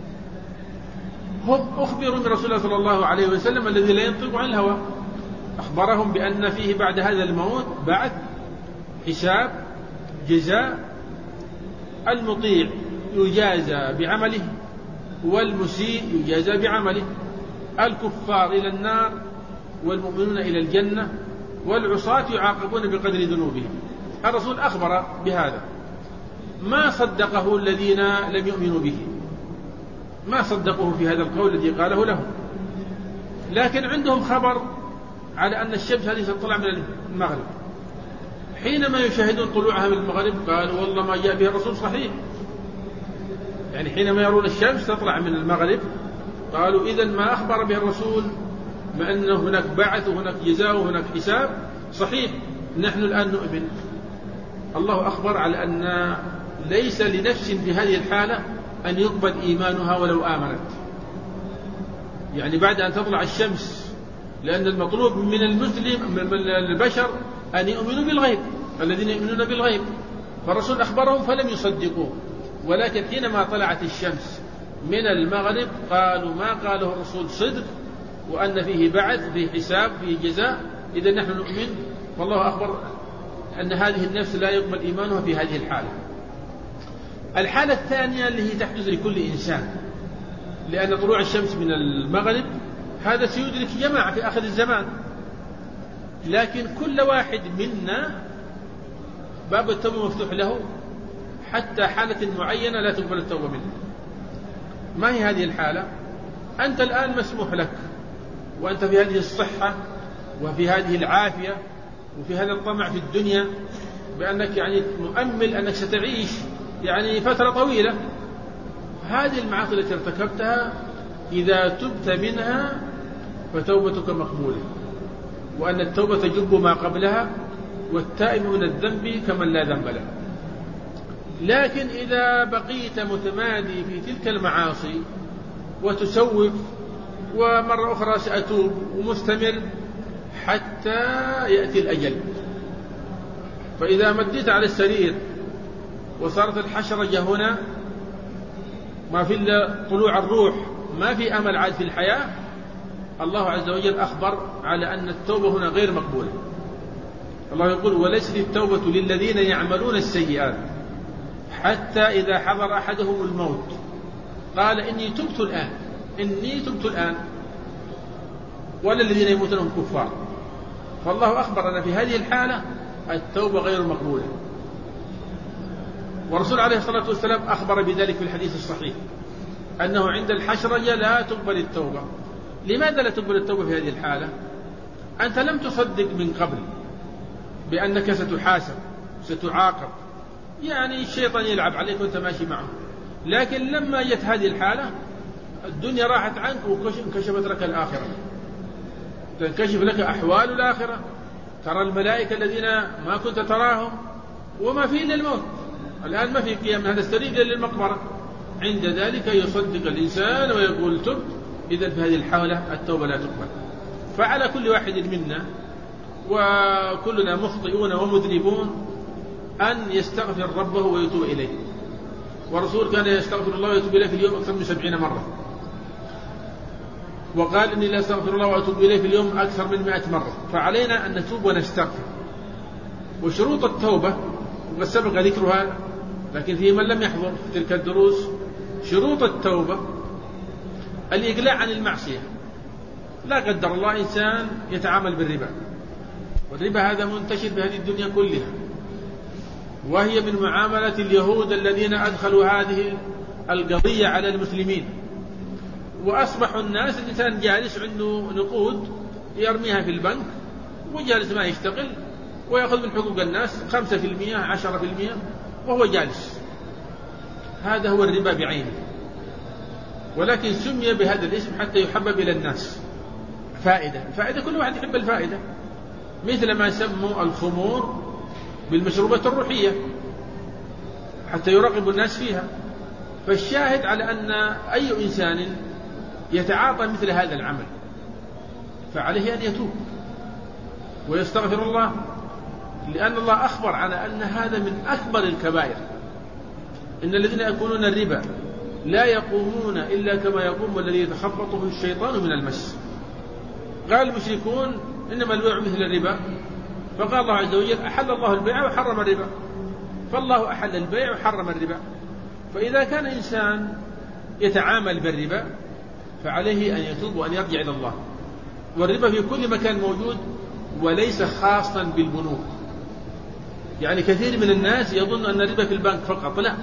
هم أخبروا من رسول الله صلى الله عليه وسلم الذي لا ينطق عن الهوى، أخبرهم بأن فيه بعد هذا الموت بعد حساب جزاء، المطيع يجازى بعمله والمسيء يجازى بعمله، الكفار إلى النار والمؤمنون إلى الجنة، والعصاة يعاقبون بقدر ذنوبهم. الرسول أخبر بهذا، ما صدقه الذين لم يؤمنوا به، ما صدقوه في هذا القول الذي قاله لهم، لكن عندهم خبر على أن الشمس هذه ستطلع من المغرب. حينما يشاهدون طلوعها من المغرب قالوا والله ما جاء به الرسول صحيح، يعني حينما يرون الشمس تطلع من المغرب قالوا إذن ما أخبر به الرسول ما أن هناك بعث وهناك جزاء وهناك حساب صحيح، نحن الآن نؤمن. الله أخبر على أن ليس لنفس في هذه الحالة أن يقبل إيمانها ولو آمنت، يعني بعد أن تطلع الشمس، لأن المطلوب من المسلم من البشر أن يؤمنوا بالغيب، الذين يؤمنون بالغيب، فالرسول أخبرهم فلم يصدقوه، ولكن حينما طلعت الشمس من المغرب قالوا ما قاله الرسول صدق، وأن فيه بعث، فيه حساب، فيه جزاء، إذا نحن نؤمن، والله أخبر أن هذه النفس لا يقبل إيمانها في هذه الحالة. الحالة الثانية اللي هي تحدث لكل إنسان، لأن طلوع الشمس من المغرب هذا سيدرك جماعة في آخر الزمان، لكن كل واحد منا باب التوبة مفتوح له حتى حالة معينة لا تقبل التوبة منه. ما هي هذه الحالة؟ أنت الآن مسموح لك، وأنت في هذه الصحة وفي هذه العافية وفي هذا الطمع في الدنيا، بأنك يعني مؤمل أنك ستعيش يعني فترة طويلة. هذه المعاصي التي ارتكبتها إذا تبت منها فتوبتك مقبولة، وأن التوبة تجب ما قبلها، والتائب من الذنب كمن لا ذنب له. لكن إذا بقيت متمادي في تلك المعاصي وتسوف، ومرة أخرى سأتوب، ومستمر حتى يأتي الأجل، فإذا مديت على السرير وصارت الحشرجة هنا، ما في إلا طلوع الروح، ما في أمل عاد في الحياة، الله عز وجل أخبر على أن التوبة هنا غير مقبولة. الله يقول وليست التوبة للذين يعملون السيئات حتى إذا حضر أحدهم الموت قال إني تبت الآن، ولا الذين يموتون هم كفار. فالله أخبر أن في هذه الحالة التوبة غير مقبولة، والرسول عليه الصلاة والسلام أخبر بذلك في الحديث الصحيح أنه عند الحشرجة لا تقبل التوبة. لماذا لا تقبل التوبة في هذه الحالة؟ أنت لم تصدق من قبل بأنك ستحاسب، ستعاقب، يعني الشيطان يلعب عليك وأنت ماشي معه، لكن لما جت هذه الحالة الدنيا راحت عنك وانكشفت لك الآخرة، تنكشف لك أحوال الآخرة، ترى الملائكة الذين ما كنت تراهم، وما فيه إلا الموت. الآن ما في قيام من هذا السرير إلا للمقبرة. عند ذلك يصدق الإنسان ويقول تبت، إذا في هذه الحالة التوبة لا تقبل. فعلى كل واحد منا، وكلنا مخطئون ومذنبون، أن يستغفر ربه ويتوب إليه. والرسول كان يستغفر الله ويتوب إليه في اليوم أكثر من 70 مرة، وقال إني لا أستغفر الله وأتوب إليه في اليوم أكثر من 100 مرة. فعلينا أن نتوب ونستغفر. وشروط التوبة وقد سبق ذكرها، لكن في من لم يحضر في تلك الدروس، شروط التوبة الإقلاع عن المعصية. لا قدر الله إنسان يتعامل بالربا، والربا هذا منتشر في هذه الدنيا كلها، وهي من معاملة اليهود الذين أدخلوا هذه القضية على المسلمين، وأصبحوا الناس الإنسان جالس عنده نقود يرميها في البنك وجالس ما يشتغل، ويأخذ من حقوق الناس 5% 10% وهو جالس. هذا هو الربا بعينه، ولكن سمي بهذا الاسم حتى يحبب إلى الناس. فائدة كل واحد يحب الفائدة، مثل ما سموا الخمور بالمشروبات الروحية حتى يراقب الناس فيها. فالشاهد على أن أي إنسان يتعاطى مثل هذا العمل فعليه أن يتوب ويستغفر الله، لأن الله أخبر على أن هذا من أكبر الكبائر. إن الذين يأكلون الربا لا يقومون إلا كما يقوم الذي يتخبطه الشيطان من المس. قال المشركون إنما البيع مثل الربا، فقال الله عز وجل أحل الله البيع وحرم الربا، فالله أحل البيع وحرم الربا. فإذا كان إنسان يتعامل بالربا فعليه أن يتوب وأن يرجع إلى الله. والربا في كل مكان موجود وليس خاصا بالبنوك. يعني كثير من الناس يظن أن الربا في البنك فقط، لا،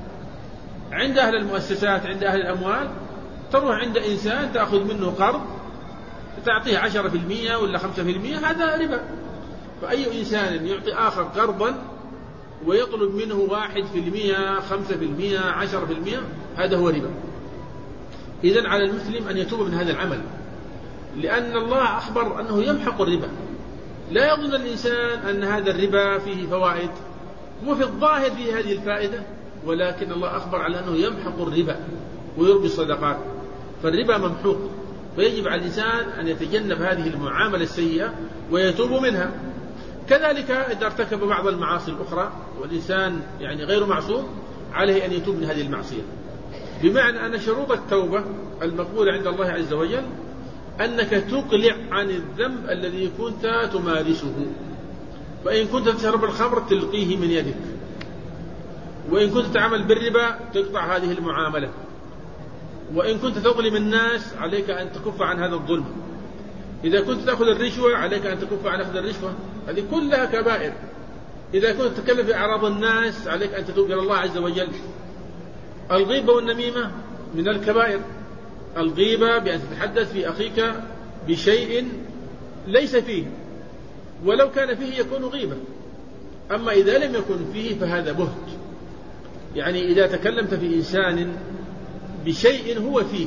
عند أهل المؤسسات، عند أهل الأموال، تروح عند إنسان تأخذ منه قرض تعطيه 10% ولا 5%، هذا ربا. فأي إنسان يعطي آخر قرضا ويطلب منه 1%، 5%، 10%، هذا هو ربا. إذن على المسلم أن يتوب من هذا العمل، لأن الله أخبر أنه يمحق الربا. لا يظن الإنسان أن هذا الربا فيه فوائد، وفي الظاهر فيه هذه الفائدة، ولكن الله أخبر على أنه يمحق الربا ويربي الصدقات. فالربا ممحوق، ويجب على الإنسان أن يتجنب هذه المعاملة السيئة ويتوب منها. كذلك إذا ارتكب بعض المعاصي الأخرى والإنسان يعني غير معصوم، عليه أن يتوب من هذه المعصية، بمعنى أن شروط التوبة المقبولة عند الله عز وجل أنك تقلع عن الذنب الذي كنت تمارسه. فإن كنت تشرب الخمر تلقيه من يدك، وإن كنت تعمل بالربا تقطع هذه المعاملة، وإن كنت تظلم الناس عليك أن تكف عن هذا الظلم، إذا كنت تأخذ الرشوة عليك أن تكف عن أخذ الرشوة، هذه كلها كبائر. إذا كنت تتكلم في أعراض الناس عليك أن تتوب إلى الله عز وجل. الغيبة والنميمة من الكبائر. الغيبة بأن تتحدث في أخيك بشيء ليس فيه، ولو كان فيه يكون غيبة. أما إذا لم يكن فيه فهذا بهت. يعني إذا تكلمت في إنسان بشيء هو فيه،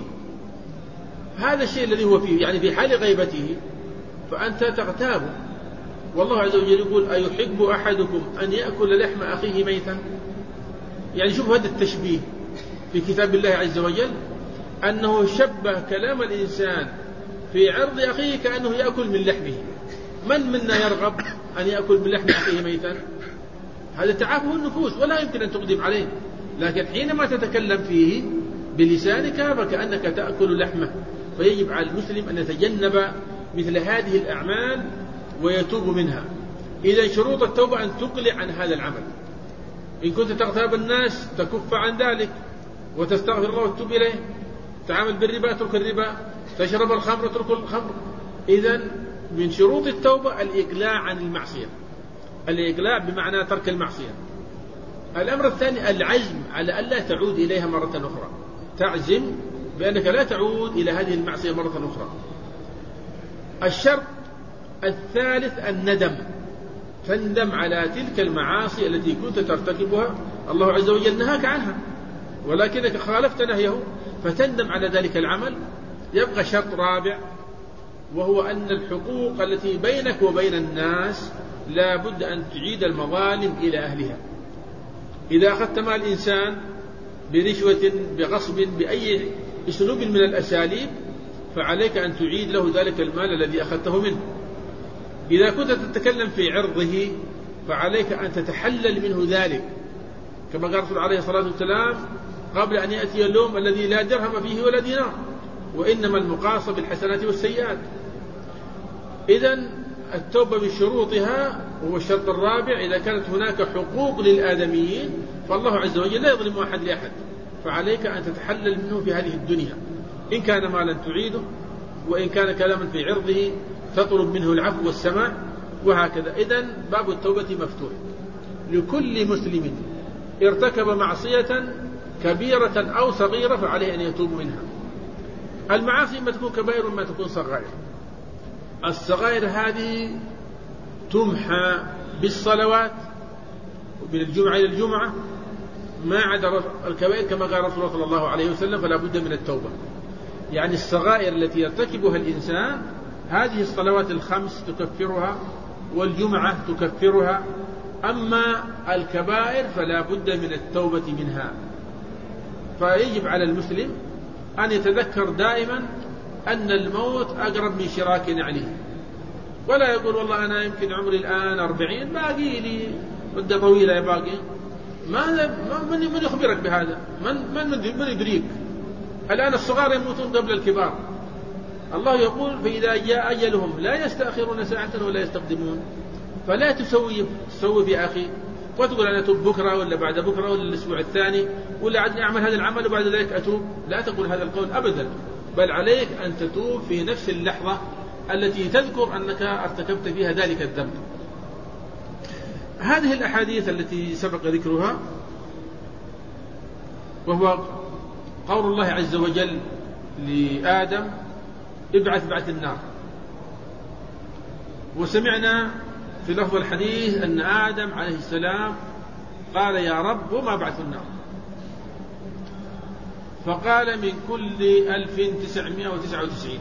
هذا الشيء الذي هو فيه يعني في حال غيبته، فأنت تغتابه. والله عز وجل يقول: أيحب أحدكم أن يأكل لحم أخيه ميتا؟ يعني شوف هذا التشبيه في كتاب الله عز وجل، أنه شبه كلام الإنسان في عرض أخيه كأنه يأكل من لحمه. من منا يرغب أن يأكل من لحم أخيه ميتا؟ هذا تعافه النفوس ولا يمكن أن تقدم عليه، لكن حينما تتكلم فيه بلسانك فكأنك تأكل لحمه. فيجب على المسلم أن يتجنب مثل هذه الأعمال ويتوب منها. إذا شروط التوبة أن تقلع عن هذا العمل. إن كنت تغتاب الناس تكف عن ذلك وتستغفر الله وتتوب إليه. تعامل بالربا اترك الربا، تشرب الخمر اترك الخمر. إذن من شروط التوبة الإقلاع عن المعصية. الإقلاع بمعنى ترك المعصية. الأمر الثاني العزم على ألا تعود إليها مرة أخرى. تعزم بأنك لا تعود إلى هذه المعصية مرة أخرى. الشرط الثالث الندم. تندم على تلك المعاصي التي كنت ترتكبها، الله عز وجل نهاك عنها ولكنك خالفت نهيه، فتندم على ذلك العمل. يبقى شرط رابع، وهو أن الحقوق التي بينك وبين الناس لا بد أن تعيد المظالم إلى أهلها. إذا أخذت مال الإنسان برشوة بغصب بأي أسلوب من الأساليب فعليك أن تعيد له ذلك المال الذي أخذته منه. إذا كنت تتكلم في عرضه فعليك أن تتحلل منه ذلك، كما قال الرسول عليه الصلاة والسلام: قبل أن يأتي اليوم الذي لا درهم فيه ولا دينار، وإنما المقاصة بالحسنات والسيئات. إذن التوبة من شروطها وهو الشرط الرابع، إذا كانت هناك حقوق للآدميين فالله عز وجل لا يظلم أحد لأحد، فعليك أن تتحلل منه في هذه الدنيا. إن كان مالا تعيده، وإن كان كلاما في عرضه تطلب منه العفو والسماع، وهكذا. إذن باب التوبة مفتوح لكل مسلم ارتكب معصية كبيرة أو صغيرة فعليه أن يتوب منها. المعاصي ما تكون كبائر وما تكون صغائر. الصغائر هذه تمحى بالصلوات ومن الجمعة إلى الجمعة، ما عدا الكبائر كما قال رسول الله صلى الله عليه وسلم فلا بد من التوبة. يعني الصغائر التي يرتكبها الإنسان هذه الصلوات الخمس تكفرها والجمعة تكفرها، أما الكبائر فلا بد من التوبة منها. فيجب على المسلم أن يتذكر دائما أن الموت أقرب من شراك نعله، ولا يقول والله أنا يمكن عمري الآن 40 باقي لي مدة طويلة يا باقي. من يخبرك بهذا؟ من يدريك؟ الآن الصغار يموتون قبل الكبار. الله يقول: فإذا جاء أجلهم لا يستأخرون ساعة ولا يستقدمون. فلا تسوي في أخي وتقول أنا أتوب بكرة ولا بعد بكرة ولا الأسبوع الثاني ولا عدني أعمل هذا العمل وبعد ذلك أتوب. لا تقول هذا القول أبدا، بل عليك أن تتوب في نفس اللحظة التي تذكر أنك ارتكبت فيها ذلك الذنب. هذه الأحاديث التي سبق ذكرها، وهو قول الله عز وجل لآدم: ابعث النار. وسمعنا في لفظ الحديث أن آدم عليه السلام قال: يا رب وما بعث النار؟ فقال: من كل 1999،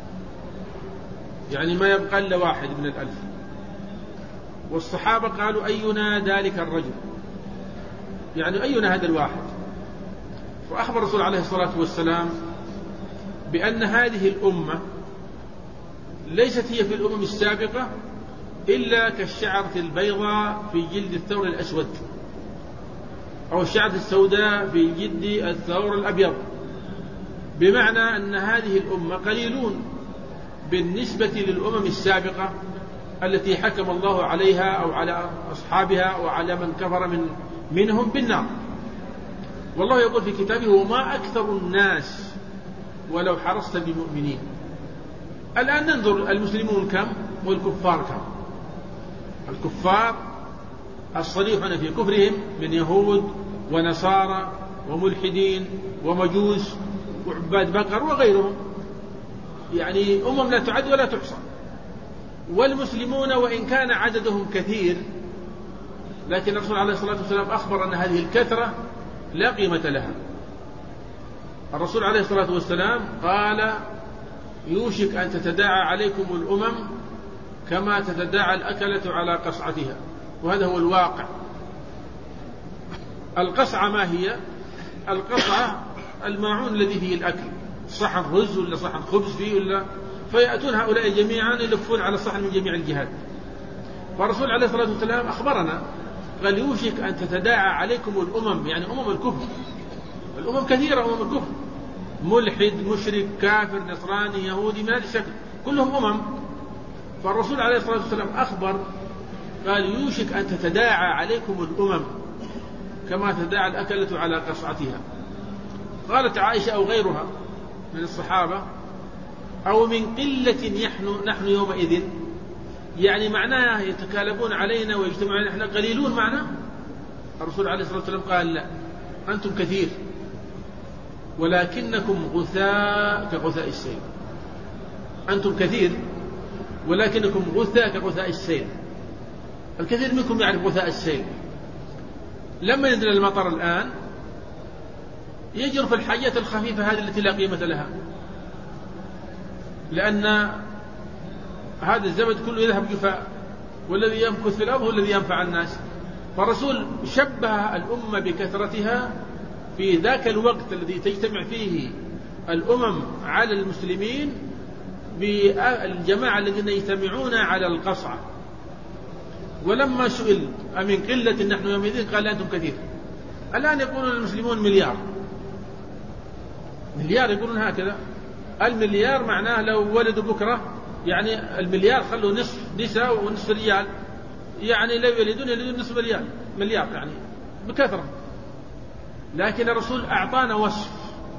يعني ما يبقى إلا واحد من 1000. والصحابة قالوا: أينا ذلك الرجل؟ يعني أينا هذا الواحد؟ فأخبر الرسول عليه الصلاة والسلام بأن هذه الأمة ليست هي في الأمم السابقة إلا كالشعرة البيضاء في جلد الثور الأسود، أو الشعرة السوداء في جلد الثور الأبيض، بمعنى أن هذه الأمة قليلون بالنسبة للأمم السابقة التي حكم الله عليها أو على أصحابها أو على من كفر منهم بالنار. والله يقول في كتابه: وما أكثر الناس ولو حرصت بمؤمنين. الآن ننظر المسلمون كم والكفار كم. الكفار الصريحون في كفرهم من يهود ونصارى وملحدين ومجوس وعباد بقر وغيرهم، يعني أمم لا تعد ولا تحصى. والمسلمون وإن كان عددهم كثير، لكن الرسول عليه الصلاة والسلام أخبر أن هذه الكثرة لا قيمة لها. الرسول عليه الصلاة والسلام قال: يوشك أن تتداعى عليكم الأمم كما تتداعى الأكلة على قصعتها. وهذا هو الواقع. القصعة ما هي؟ القصعة الماعون الذي فيه الأكل، صحن رز ولا صحن خبز فيه ولا، فيأتون هؤلاء جميعا يلفون على الصحن من جميع الجهات. والرسول عليه الصلاة والسلام أخبرنا قال: يوشك أن تتداعى عليكم الأمم، يعني أمم الكفر. الأمم كثيرة، أمم الكفر، ملحد مشرك كافر نصراني يهودي من هذا الشكل، كلهم أمم. فالرسول عليه الصلاة والسلام أخبر قال: يوشك أن تتداعى عليكم الأمم كما تتداعى الأكلة على قصعتها. قالت عائشة أو غيرها من الصحابة: أو من قلة نحن يومئذ، يعني معناه يتكالبون علينا ويجتمعون، نحن قليلون معنا. الرسول عليه الصلاة والسلام قال: لا، أنتم كثير ولكنكم غثاء كغثاء السيل. أنتم كثير ولكنكم غثاء كغثاء السيل. الكثير منكم يعرف غثاء السيل. لما ينزل المطر الآن يجرف الحاجات الخفيفة هذه التي لا قيمة لها، لأن هذا الزبد كله يذهب جفاء، والذي يمكث في الأرض هو الذي ينفع الناس. فالرسول شبه الأمة بكثرتها في ذاك الوقت الذي تجتمع فيه الأمم على المسلمين بالجماعة الذين يجتمعون على القصعة. ولما سئل: أمن قلة نحن يومئذ؟ قال: أنتم كثير. الآن يقولون المسلمون مليار يقولون هكذا. المليار معناه لو ولدوا بكرة، يعني المليار خلوا نصف نساء ونصف رجال، يعني لو يلدون نصف مليار يعني بكثرة. لكن الرسول أعطانا وصف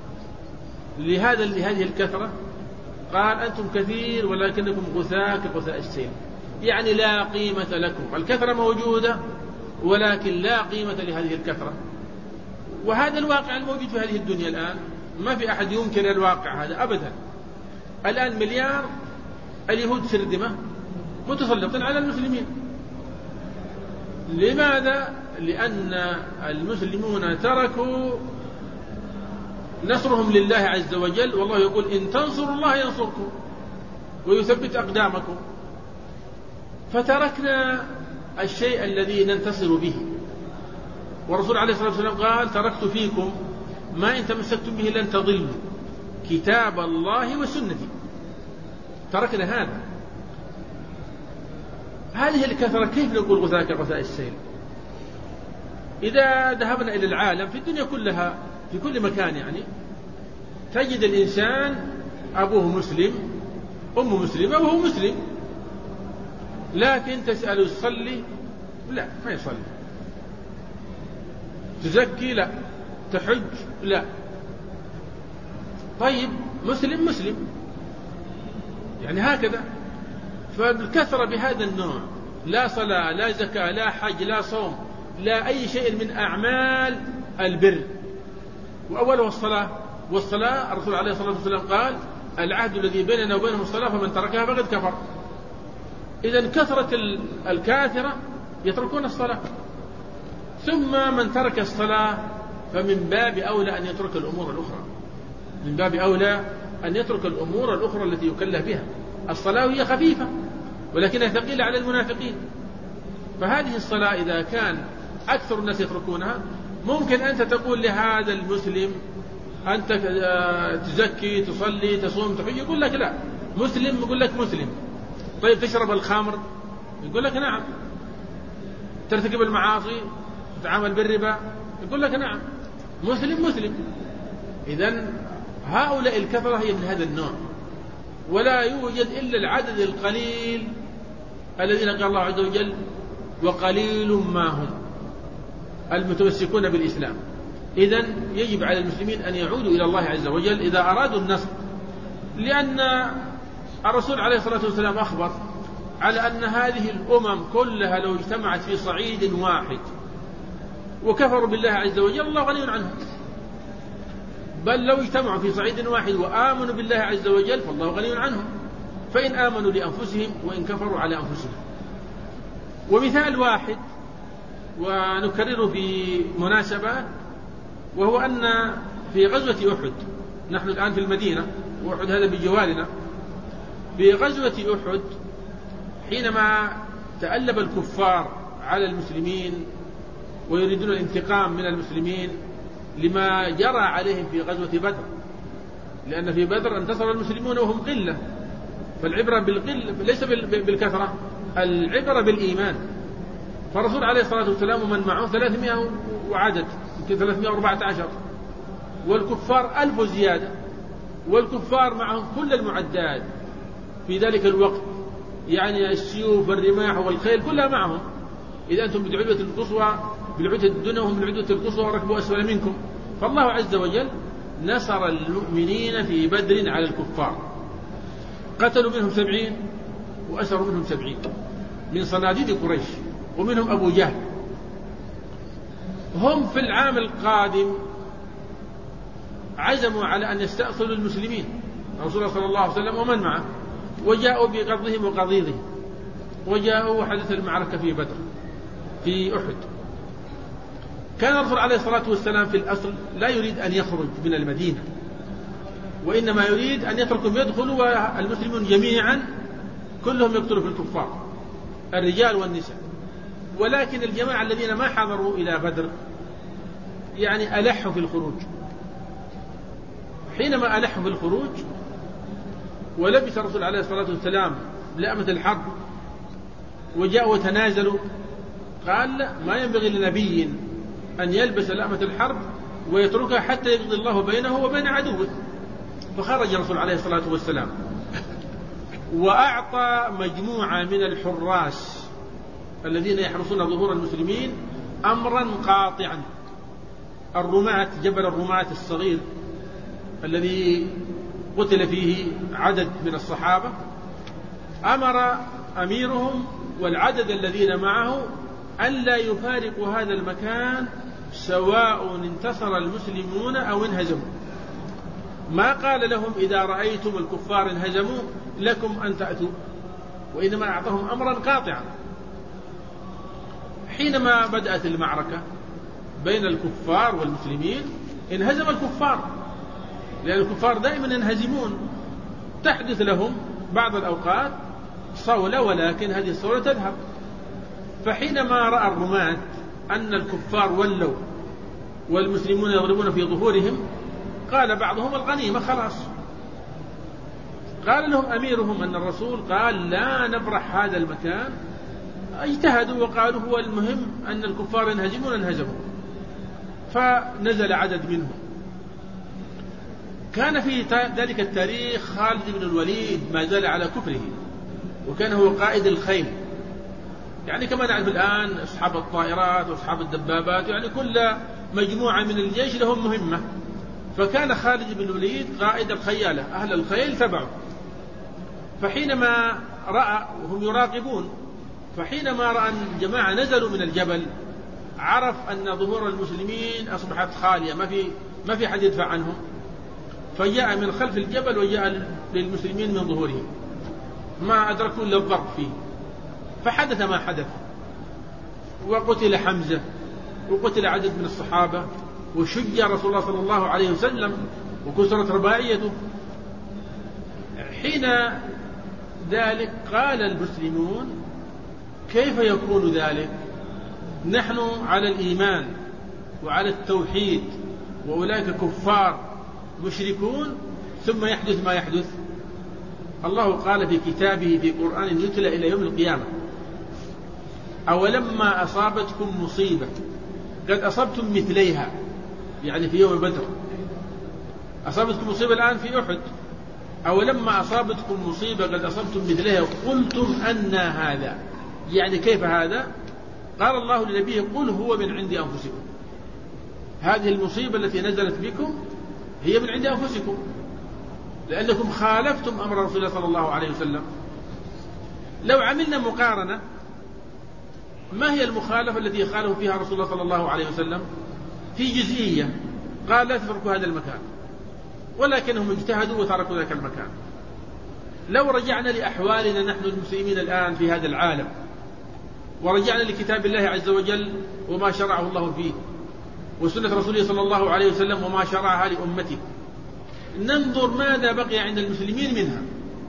لهذه الكثرة، قال: أنتم كثير ولكنكم غثاء كغثاء السيل، يعني لا قيمة لكم. الكثرة موجودة ولكن لا قيمة لهذه الكثرة. وهذا الواقع الموجود في هذه الدنيا الآن، ما في أحد ينكر الواقع هذا أبدا. الآن مليار اليهود سردمة متسلطين على المسلمين. لماذا؟ لأن المسلمون تركوا نصرهم لله عز وجل، والله يقول: إن تنصروا الله ينصركم ويثبت أقدامكم. فتركنا الشيء الذي ننتصر به. والرسول عليه الصلاة والسلام قال: تركت فيكم ما إن تمسكتم به لن تضلوا، كتاب الله وسنتي. تركنا هذه الكثرة. كيف نقول غثاء كغثاء السيل؟ إذا ذهبنا إلى العالم في الدنيا كلها في كل مكان، يعني تجد الإنسان أبوه مسلم أمه مسلمة وهو مسلم، لكن تسأله: تصلي؟ لا، ما يصلي. تزكي؟ لا. تحج؟ لا. طيب مسلم يعني هكذا. فالكثرة بهذا النوع، لا صلاة لا زكاة لا حج لا صوم لا أي شيء من أعمال البر، وأوله الصلاة. والصلاة الرسول عليه الصلاة والسلام قال: العهد الذي بيننا وبينهم الصلاة فمن تركها فقد كفر. إذن كثرة الكاثرة يتركون الصلاة. ثم من ترك الصلاة فمن باب أولى أن يترك الأمور الأخرى، من باب أولى أن يترك الأمور الأخرى التي يكلف بها. الصلاة هي خفيفة ولكنها ثقيلة على المنافقين. فهذه الصلاة إذا كان أكثر الناس يتركونها، ممكن أنت تقول لهذا المسلم أنت تزكي تصلي تصوم تحج، يقول لك لا. مسلم يقول لك مسلم. طيب تشرب الخمر؟ يقول لك نعم. ترتكب المعاصي تتعامل بالربا؟ يقول لك نعم. مسلم مسلم. إذن هؤلاء الكفرة هي من هذا النوع، ولا يوجد إلا العدد القليل الذين قال الله عز وجل وقليل ما هم المتمسكون بالإسلام. إذن يجب على المسلمين أن يعودوا إلى الله عز وجل إذا أرادوا النصر، لأن الرسول عليه الصلاة والسلام أخبر على أن هذه الأمم كلها لو اجتمعت في صعيد واحد وكفروا بالله عز وجل الله غني عنهم، بل لو اجتمعوا في صعيد واحد وآمنوا بالله عز وجل فالله غني عنهم، فإن آمنوا لأنفسهم وإن كفروا على أنفسهم. ومثال واحد ونكرره في مناسبة، وهو أن في غزوة أحد، نحن الآن في المدينة وأحد هذا بجوارنا، في غزوة أحد حينما تألب الكفار على المسلمين ويريدون الانتقام من المسلمين لما جرى عليهم في غزوة بدر، لأن في بدر انتصر المسلمون وهم قلة، فالعبرة بالقلة ليس بالكثرة، العبرة بالإيمان. فالرسول عليه الصلاة والسلام ومن معه 300 وعدد، يمكن 314، والكفار 1000 زيادة، والكفار معهم كل المعدات في ذلك الوقت، يعني السيوف والرماح والخيل كلها معهم. إذا أنتم بالعدوة القصوى بالعدوة الدنيا وهم بالعدوة القصوى وركبوا أسفل منكم. فالله عز وجل نصر المؤمنين في بدر على الكفار، قتلوا منهم 70 وأسروا منهم 70 من صناديد قريش، ومنهم أبو جهل. هم في العام القادم عزموا على أن يستأصلوا المسلمين، رسول الله صلى الله عليه وسلم ومن معه، وجاءوا بقضهم وقضيضهم، وجاءوا وحدث المعركة في بدر في أحد. كان الرسول عليه الصلاة والسلام في الأصل لا يريد أن يخرج من المدينة، وإنما يريد أن يتركهم يدخلوا والمسلمون جميعا كلهم يقتلوا في الكفار الرجال والنساء. ولكن الجماعة الذين ما حضروا إلى بدر يعني ألحوا في الخروج. حينما ألحوا في الخروج ولبس الرسول عليه الصلاة والسلام لأمة الحرب وجاءوا وتنازلوا، قال لا، ما ينبغي لنبي أن يلبس لأمة الحرب ويتركها حتى يقضي الله بينه وبين عدوه. فخرج الرسول عليه الصلاة والسلام وأعطى مجموعة من الحراس الذين يحرسون ظهور المسلمين أمرا قاطعا. الرماة، جبل الرماة الصغير الذي قتل فيه عدد من الصحابة، أمر أميرهم والعدد الذين معه ألا يفارقوا هذا المكان سواء انتصر المسلمون أو انهزموا. ما قال لهم إذا رأيتم الكفار انهزموا لكم أن تأتوا، وإنما أعطاهم أمرا قاطعا. حينما بدأت المعركة بين الكفار والمسلمين انهزم الكفار، لأن الكفار دائما ينهزمون، تحدث لهم بعض الأوقات صولة، ولكن هذه الصولة تذهب. فحينما رأى الرماة أن الكفار ولوا والمسلمون يضربون في ظهورهم، قال بعضهم الغنيمة خلاص. قال لهم أميرهم أن الرسول قال لا نبرح هذا المكان. اجتهدوا وقالوا هو المهم أن الكفار ينهزمون انهزموا. فنزل عدد منهم. كان في ذلك التاريخ خالد بن الوليد ما زال على كفره، وكان هو قائد الخيل، يعني كما نعرف الآن أصحاب الطائرات وأصحاب الدبابات، يعني كل مجموعة من الجيش لهم مهمة. فكان خالد بن الوليد قائد الخيالة، أهل الخيل تبعه. فحينما رأى وهم يراقبون، فحينما رأى أن الجماعة نزلوا من الجبل عرف أن ظهور المسلمين أصبحت خالية، ما في حد يدفع عنهم، فجاء من خلف الجبل وجاء للمسلمين من ظهورهم، ما أدركوا إلا الضرب فيه. فحدث ما حدث، وقتل حمزة وقتل عدد من الصحابة، وشج رسول الله صلى الله عليه وسلم وكسرت رباعيته. حين ذلك قال المسلمون كيف يكون ذلك؟ نحن على الإيمان وعلى التوحيد، وأولئك كفار مشركون ثم يحدث ما يحدث. الله قال في كتابه في قرآن يتلى إلى يوم القيامة: أولما أصابتكم مصيبة قد أصبتم مثليها، يعني في يوم بدر. أصابتكم مصيبة الآن في أحد. أولما أصابتكم مصيبة قد أصبتم مثليها قلتم أنى هذا، يعني كيف هذا؟ قال الله لنبيه: قل هو من عند أنفسكم. هذه المصيبة التي نزلت بكم هي من عند أنفسكم، لأنكم خالفتم أمر رسول الله صلى الله عليه وسلم. لو عملنا مقارنة، ما هي المخالفة التي خالف فيها رسول الله صلى الله عليه وسلم؟ في جزئية، قال: لا تتركوا هذا المكان، ولكنهم اجتهدوا وتركوا ذاك المكان. لو رجعنا لأحوالنا نحن المسلمين الآن في هذا العالم، ورجعنا لكتاب الله عز وجل وما شرعه الله فيه، وسنة رسوله صلى الله عليه وسلم وما شرعها لأمته، ننظر ماذا بقي عند المسلمين منها.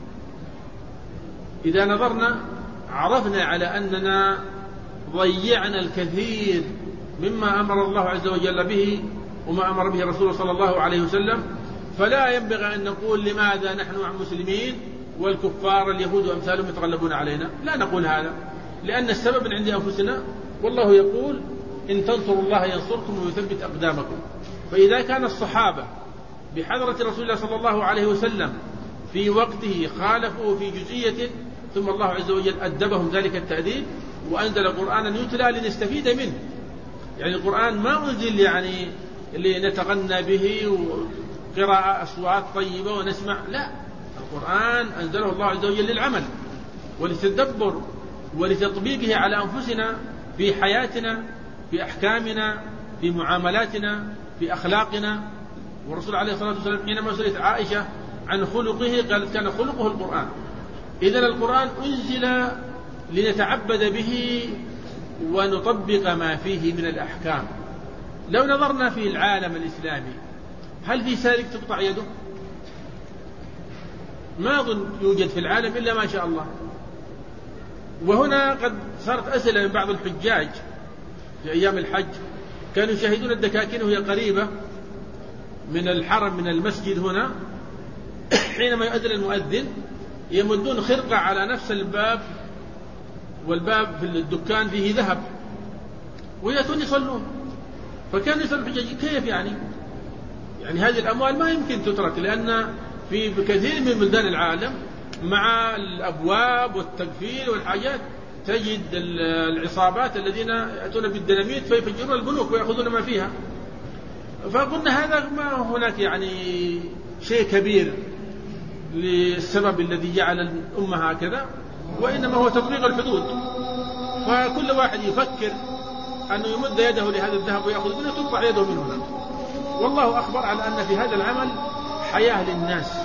إذا نظرنا عرفنا على أننا ضيعنا الكثير مما أمر الله عز وجل به وما أمر به رسوله صلى الله عليه وسلم. فلا ينبغي أن نقول لماذا نحن مسلمين والكفار اليهود وأمثالهم يتغلبون علينا، لا نقول هذا، لأن السبب من عند أنفسنا. والله يقول: إن تنصروا الله ينصركم ويثبت أقدامكم. فإذا كان الصحابة بحضرة رسول الله صلى الله عليه وسلم في وقته خالفوا في جزئية، ثم الله عز وجل أدبهم ذلك التأديب وأنزل قرآنا يتلى لنستفيد منه. يعني القرآن ما أنزل يعني لنتغنى به وقراءة أصوات طيبة ونسمع، لا، القرآن أنزله الله عز وجل للعمل وللتدبر ولتطبيقه على أنفسنا في حياتنا، في أحكامنا، في معاملاتنا، في أخلاقنا. والرسول عليه الصلاة والسلام حينما سئلت عائشة عن خلقه قالت: كان خلقه القرآن. إذن القرآن أنزل لنتعبد به ونطبق ما فيه من الأحكام. لو نظرنا في العالم الإسلامي، هل في سارق تقطع يده؟ ما أظن يوجد في العالم إلا ما شاء الله. وهنا قد صارت أسئلة من بعض الحجاج في أيام الحج، كانوا يشاهدون الدكاكين وهي قريبة من الحرم من المسجد هنا، حينما يؤذن المؤذن يمدون خرقة على نفس الباب، والباب في الدكان فيه ذهب، ويأتون يصلون. فكانوا يسألوا الحجاج: كيف يعني هذه الأموال ما يمكن تترك، لأن في كثير من بلدان العالم مع الأبواب والتقفيل والحاجات تجد العصابات الذين يأتون بالديناميت فيفجرون البنوك ويأخذون ما فيها. فقلنا هذا ما هناك يعني شيء كبير للسبب الذي جعل الأمة هكذا، وإنما هو تطبيق الحدود. فكل واحد يفكر أنه يمد يده لهذا الذهب ويأخذ منه، تقطع يده من هنا. والله أخبر على أن في هذا العمل حياة للناس،